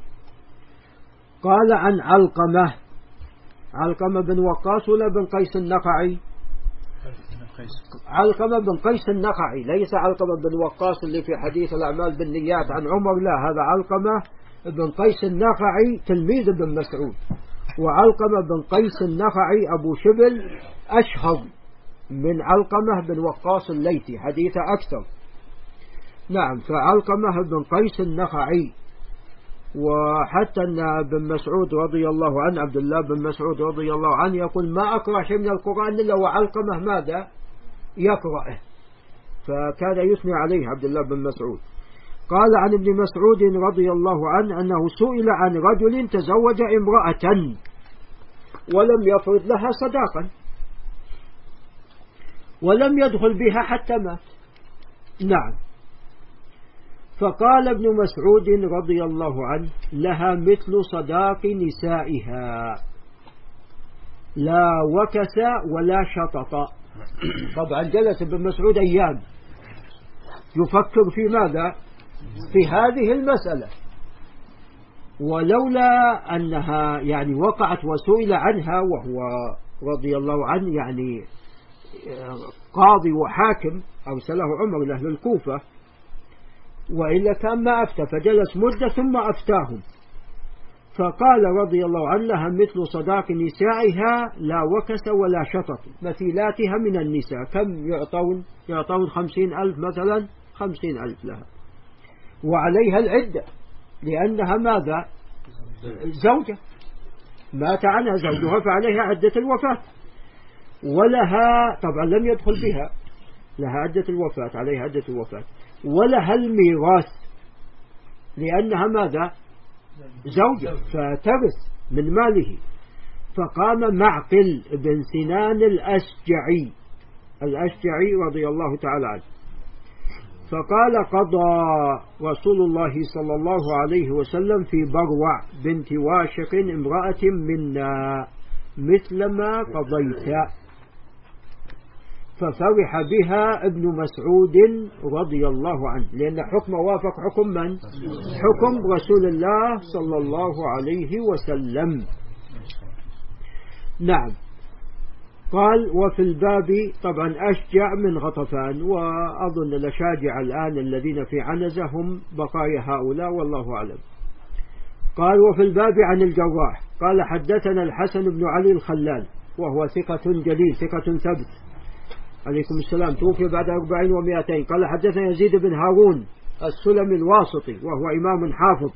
قال عن علقمة علقمة بن وقاص ولا بن قيس النخعي؟ علقمة بن قيس النخعي، ليس علقمة بن وقاص اللي في حديث الأعمال بالنيات عن عمر، لا، هذا علقمة بن قيس النخعي تلميذ ابن مسعود. وعلقمة بن قيس النخعي أبو شبل أشهر من علقمة بن وقاص الليثي، حديثه أكثر. نعم، فعلقمة بن قيس النخعي. وحتى أن بن مسعود رضي الله عنه عبد الله بن مسعود رضي الله عنه يقول ما أقرأ شيء من القرآن إلا وعلقمة ماذا يقرأه، فكان يثني عليه عبد الله بن مسعود. قال عن ابن مسعود رضي الله عنه أنه سئل عن رجل تزوج امرأة ولم يفرض لها صداقا ولم يدخل بها حتى مات. نعم. فقال ابن مسعود رضي الله عنه لها مثل صداق نسائها لا وكس ولا شطط. طبعا جلس ابن مسعود أيام يفكر في ماذا؟ في هذه المسألة، ولولا أنها يعني وقعت وسئل عنها وهو رضي الله عنه يعني قاضي وحاكم أرسله عمر لأهل الكوفة، وإلا كان ما أفتى، فجلس مدة ثم أفتاهم. فقال رضي الله عنه لها مثل صداق نسائها لا وكس ولا شطط، مثيلاتها من النساء كم يعطون؟ يعطون خمسين ألف مثلا، خمسين ألف لها، وعليها العدة لأنها ماذا؟ زوجة مات عنها زوجها فعليها عدة الوفاة، ولها طبعا لم يدخل بها، لها عدة الوفاة، عليها عدة الوفاة، ولها الميراث لأنها ماذا؟ زوجة فترث من ماله. فقام معقل بن سنان الأشجعي الأشجعي رضي الله تعالى عنه فقال قضى رسول الله صلى الله عليه وسلم في بروع بنت واشق امرأة منا مثل ما قضيت. ففرح بها ابن مسعود رضي الله عنه، لأن حكم وافق حكم من؟ حكم رسول الله صلى الله عليه وسلم. نعم. قال وفي الباب، طبعا أشجع من غطفان، وأظن الأشاجع الآن الذين في عنزة هم بقايا هؤلاء والله أعلم. قال وفي الباب عن الجراح قال حدثنا الحسن بن علي الخلال وهو ثقة جليل ثقة ثبت عليكم السلام، توفي بعد أربعين ومائتين. قال حدثنا يزيد بن هارون السلمي الواسطي وهو إمام حافظ،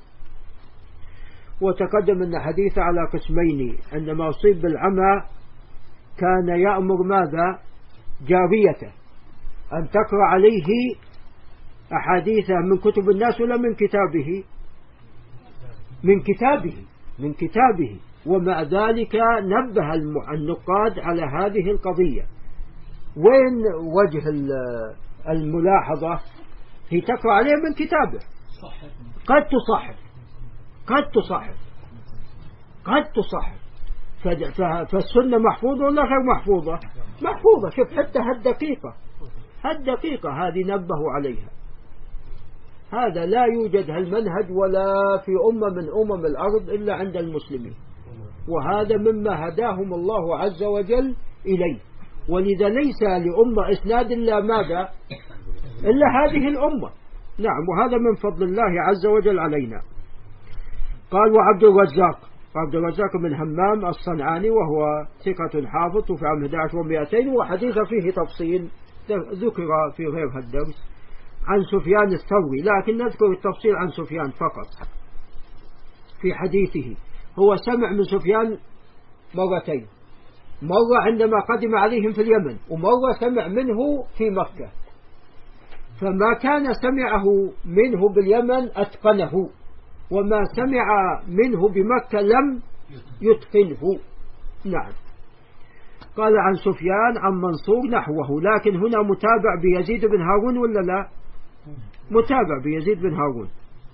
وتقدم أن حديث على قسمين، عندما أصيب بالعمى كان يأمر ماذا؟ جاريته أن تقرأ عليه أحاديث من كتب الناس ولا من كتابه؟ من كتابه من كتابه ومع ذلك نبه النقاد على هذه القضية. وين وجه الملاحظة؟ هي تقرأ عليه من كتابه، قد تصحف قد تصحف قد تصحف فالسنة محفوظة ولا غير محفوظة؟ محفوظة. شوف حتى هالدقيقة هالدقيقة هذه نبهوا عليها. هذا لا يوجد هالمنهج ولا في أمة من أمم الأرض إلا عند المسلمين، وهذا مما هداهم الله عز وجل إليه. ولذا ليس لأمة إسناد إلا ماذا؟ إلا هذه الأمة. نعم، وهذا من فضل الله عز وجل علينا. قال وعبد الرزاق عبد الرزاق بن همام الصنعاني وهو ثقة حافظ في عام أحد عشر ومائتين، وحديث فيه تفصيل ذكر في غير الدرس عن سفيان الثوري، لكن نذكر التفصيل عن سفيان فقط. في حديثه هو سمع من سفيان مرتين، مرة عندما قدم عليهم في اليمن، ومرة سمع منه في مكة. فما كان سمعه منه باليمن أتقنه، وما سمع منه بمكة لم يتقنه. نعم. قال عن سفيان عن منصور نحوه، لكن هنا متابع بيزيد بن هارون ولا لا؟ متابع بيزيد بن هارون.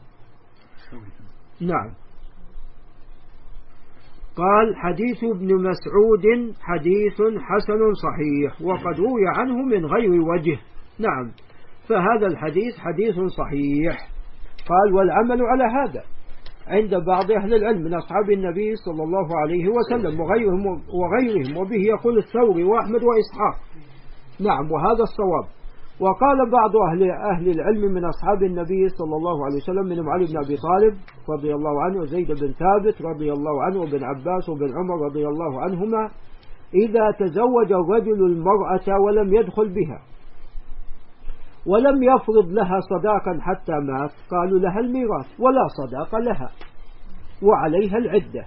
نعم. قال حديث ابن مسعود حديث حسن صحيح، وقد روي عنه من غير وجه. نعم، فهذا الحديث حديث صحيح. قال والعمل على هذا عند بعض أهل العلم من أصحاب النبي صلى الله عليه وسلم وغيرهم وغيرهم وبه يقول الثوري وأحمد وإسحاق. نعم، وهذا الصواب. وقال بعض أهل أهل العلم من أصحاب النبي صلى الله عليه وسلم منهم علي بن أبي طالب رضي الله عنه وزيد بن ثابت رضي الله عنه وابن عباس وابن عمر رضي الله عنهما، إذا تزوج الرجل المرأة ولم يدخل بها ولم يفرض لها صداقا حتى مات، قالوا لها الميراث ولا صداق لها وعليها العدة.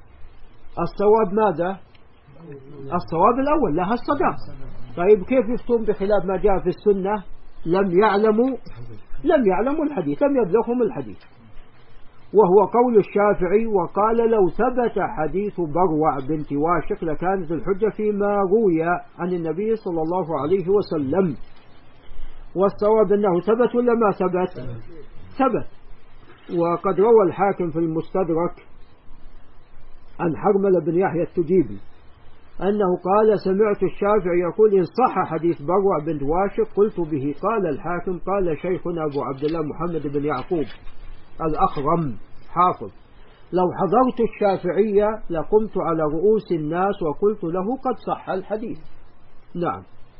الصواب ماذا؟ الصواب الأول لها الصداق. طيب كيف يفتون بخلاف ما جاء في السنة؟ لم يعلموا لم يعلموا الحديث، لم يبلغهم الحديث، وهو قول الشافعي. وقال لو ثبت حديث بروع بنت واشق لكانت الحجة فيما روي عن النبي صلى الله عليه وسلم. والصواب أنه ثبت ولا ما ثبت؟ ثبت. وقد روى الحاكم في المستدرك عن حرملة بن يحيى التجيبي أنه قال سمعت الشافعي يقول إن صح حديث بروع بنت واشق قلت به. قال الحاكم قال شيخنا أبو عبد الله محمد بن يعقوب الأخرم حافظ لو حضرت الشافعية لقمت على رؤوس الناس وقلت له قد صح الحديث. نعم.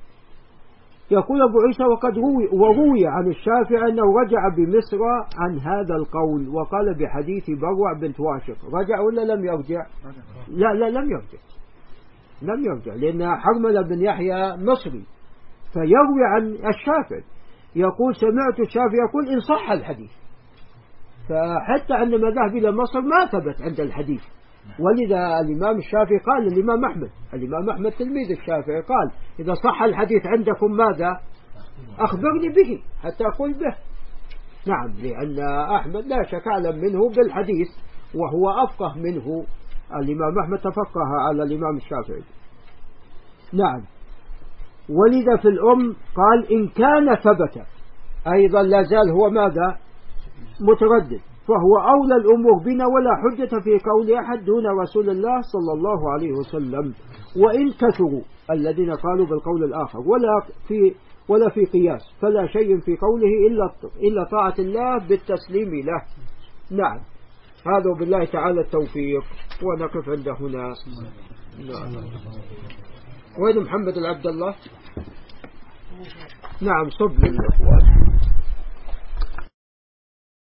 يقول أبو عيسى وقد روي وروي عن الشافعي أنه رجع بمصر عن هذا القول وقال بحديث بروع بنت واشق. رجع ولا لم يرجع؟ لا لا لم يرجع لم يرجع لأن حرملة بن يحيى مصري فيروي عن الشافعي يقول سمعت الشافعي يقول إن صح الحديث. فحتى عندما ذهب إلى مصر ما ثبت عند الحديث. ولذا الإمام الشافعي قال الإمام أحمد الإمام أحمد تلميذ الشافعي قال إذا صح الحديث عندكم ماذا؟ أخبرني به حتى أقول به. نعم، لأن أحمد لا شك أعلم منه بالحديث وهو أفقه منه. الإمام أحمد تفقه على الإمام الشافعي. نعم. ولذا في الأم قال إن كان ثبت، أيضا لا زال هو ماذا؟ متردد. فهو أولى الأمور بنا ولا حجة في قول أحد دون رسول الله صلى الله عليه وسلم، وإن كثروا الذين قالوا بالقول الآخر، ولا في ولا في قياس، فلا شيء في قوله إلا إلا طاعة الله بالتسليم له. نعم، هذا بالله تعالى التوفيق، ونقف عند هنا. نعم. وين محمد العبد الله؟ نعم، صب للأخوات.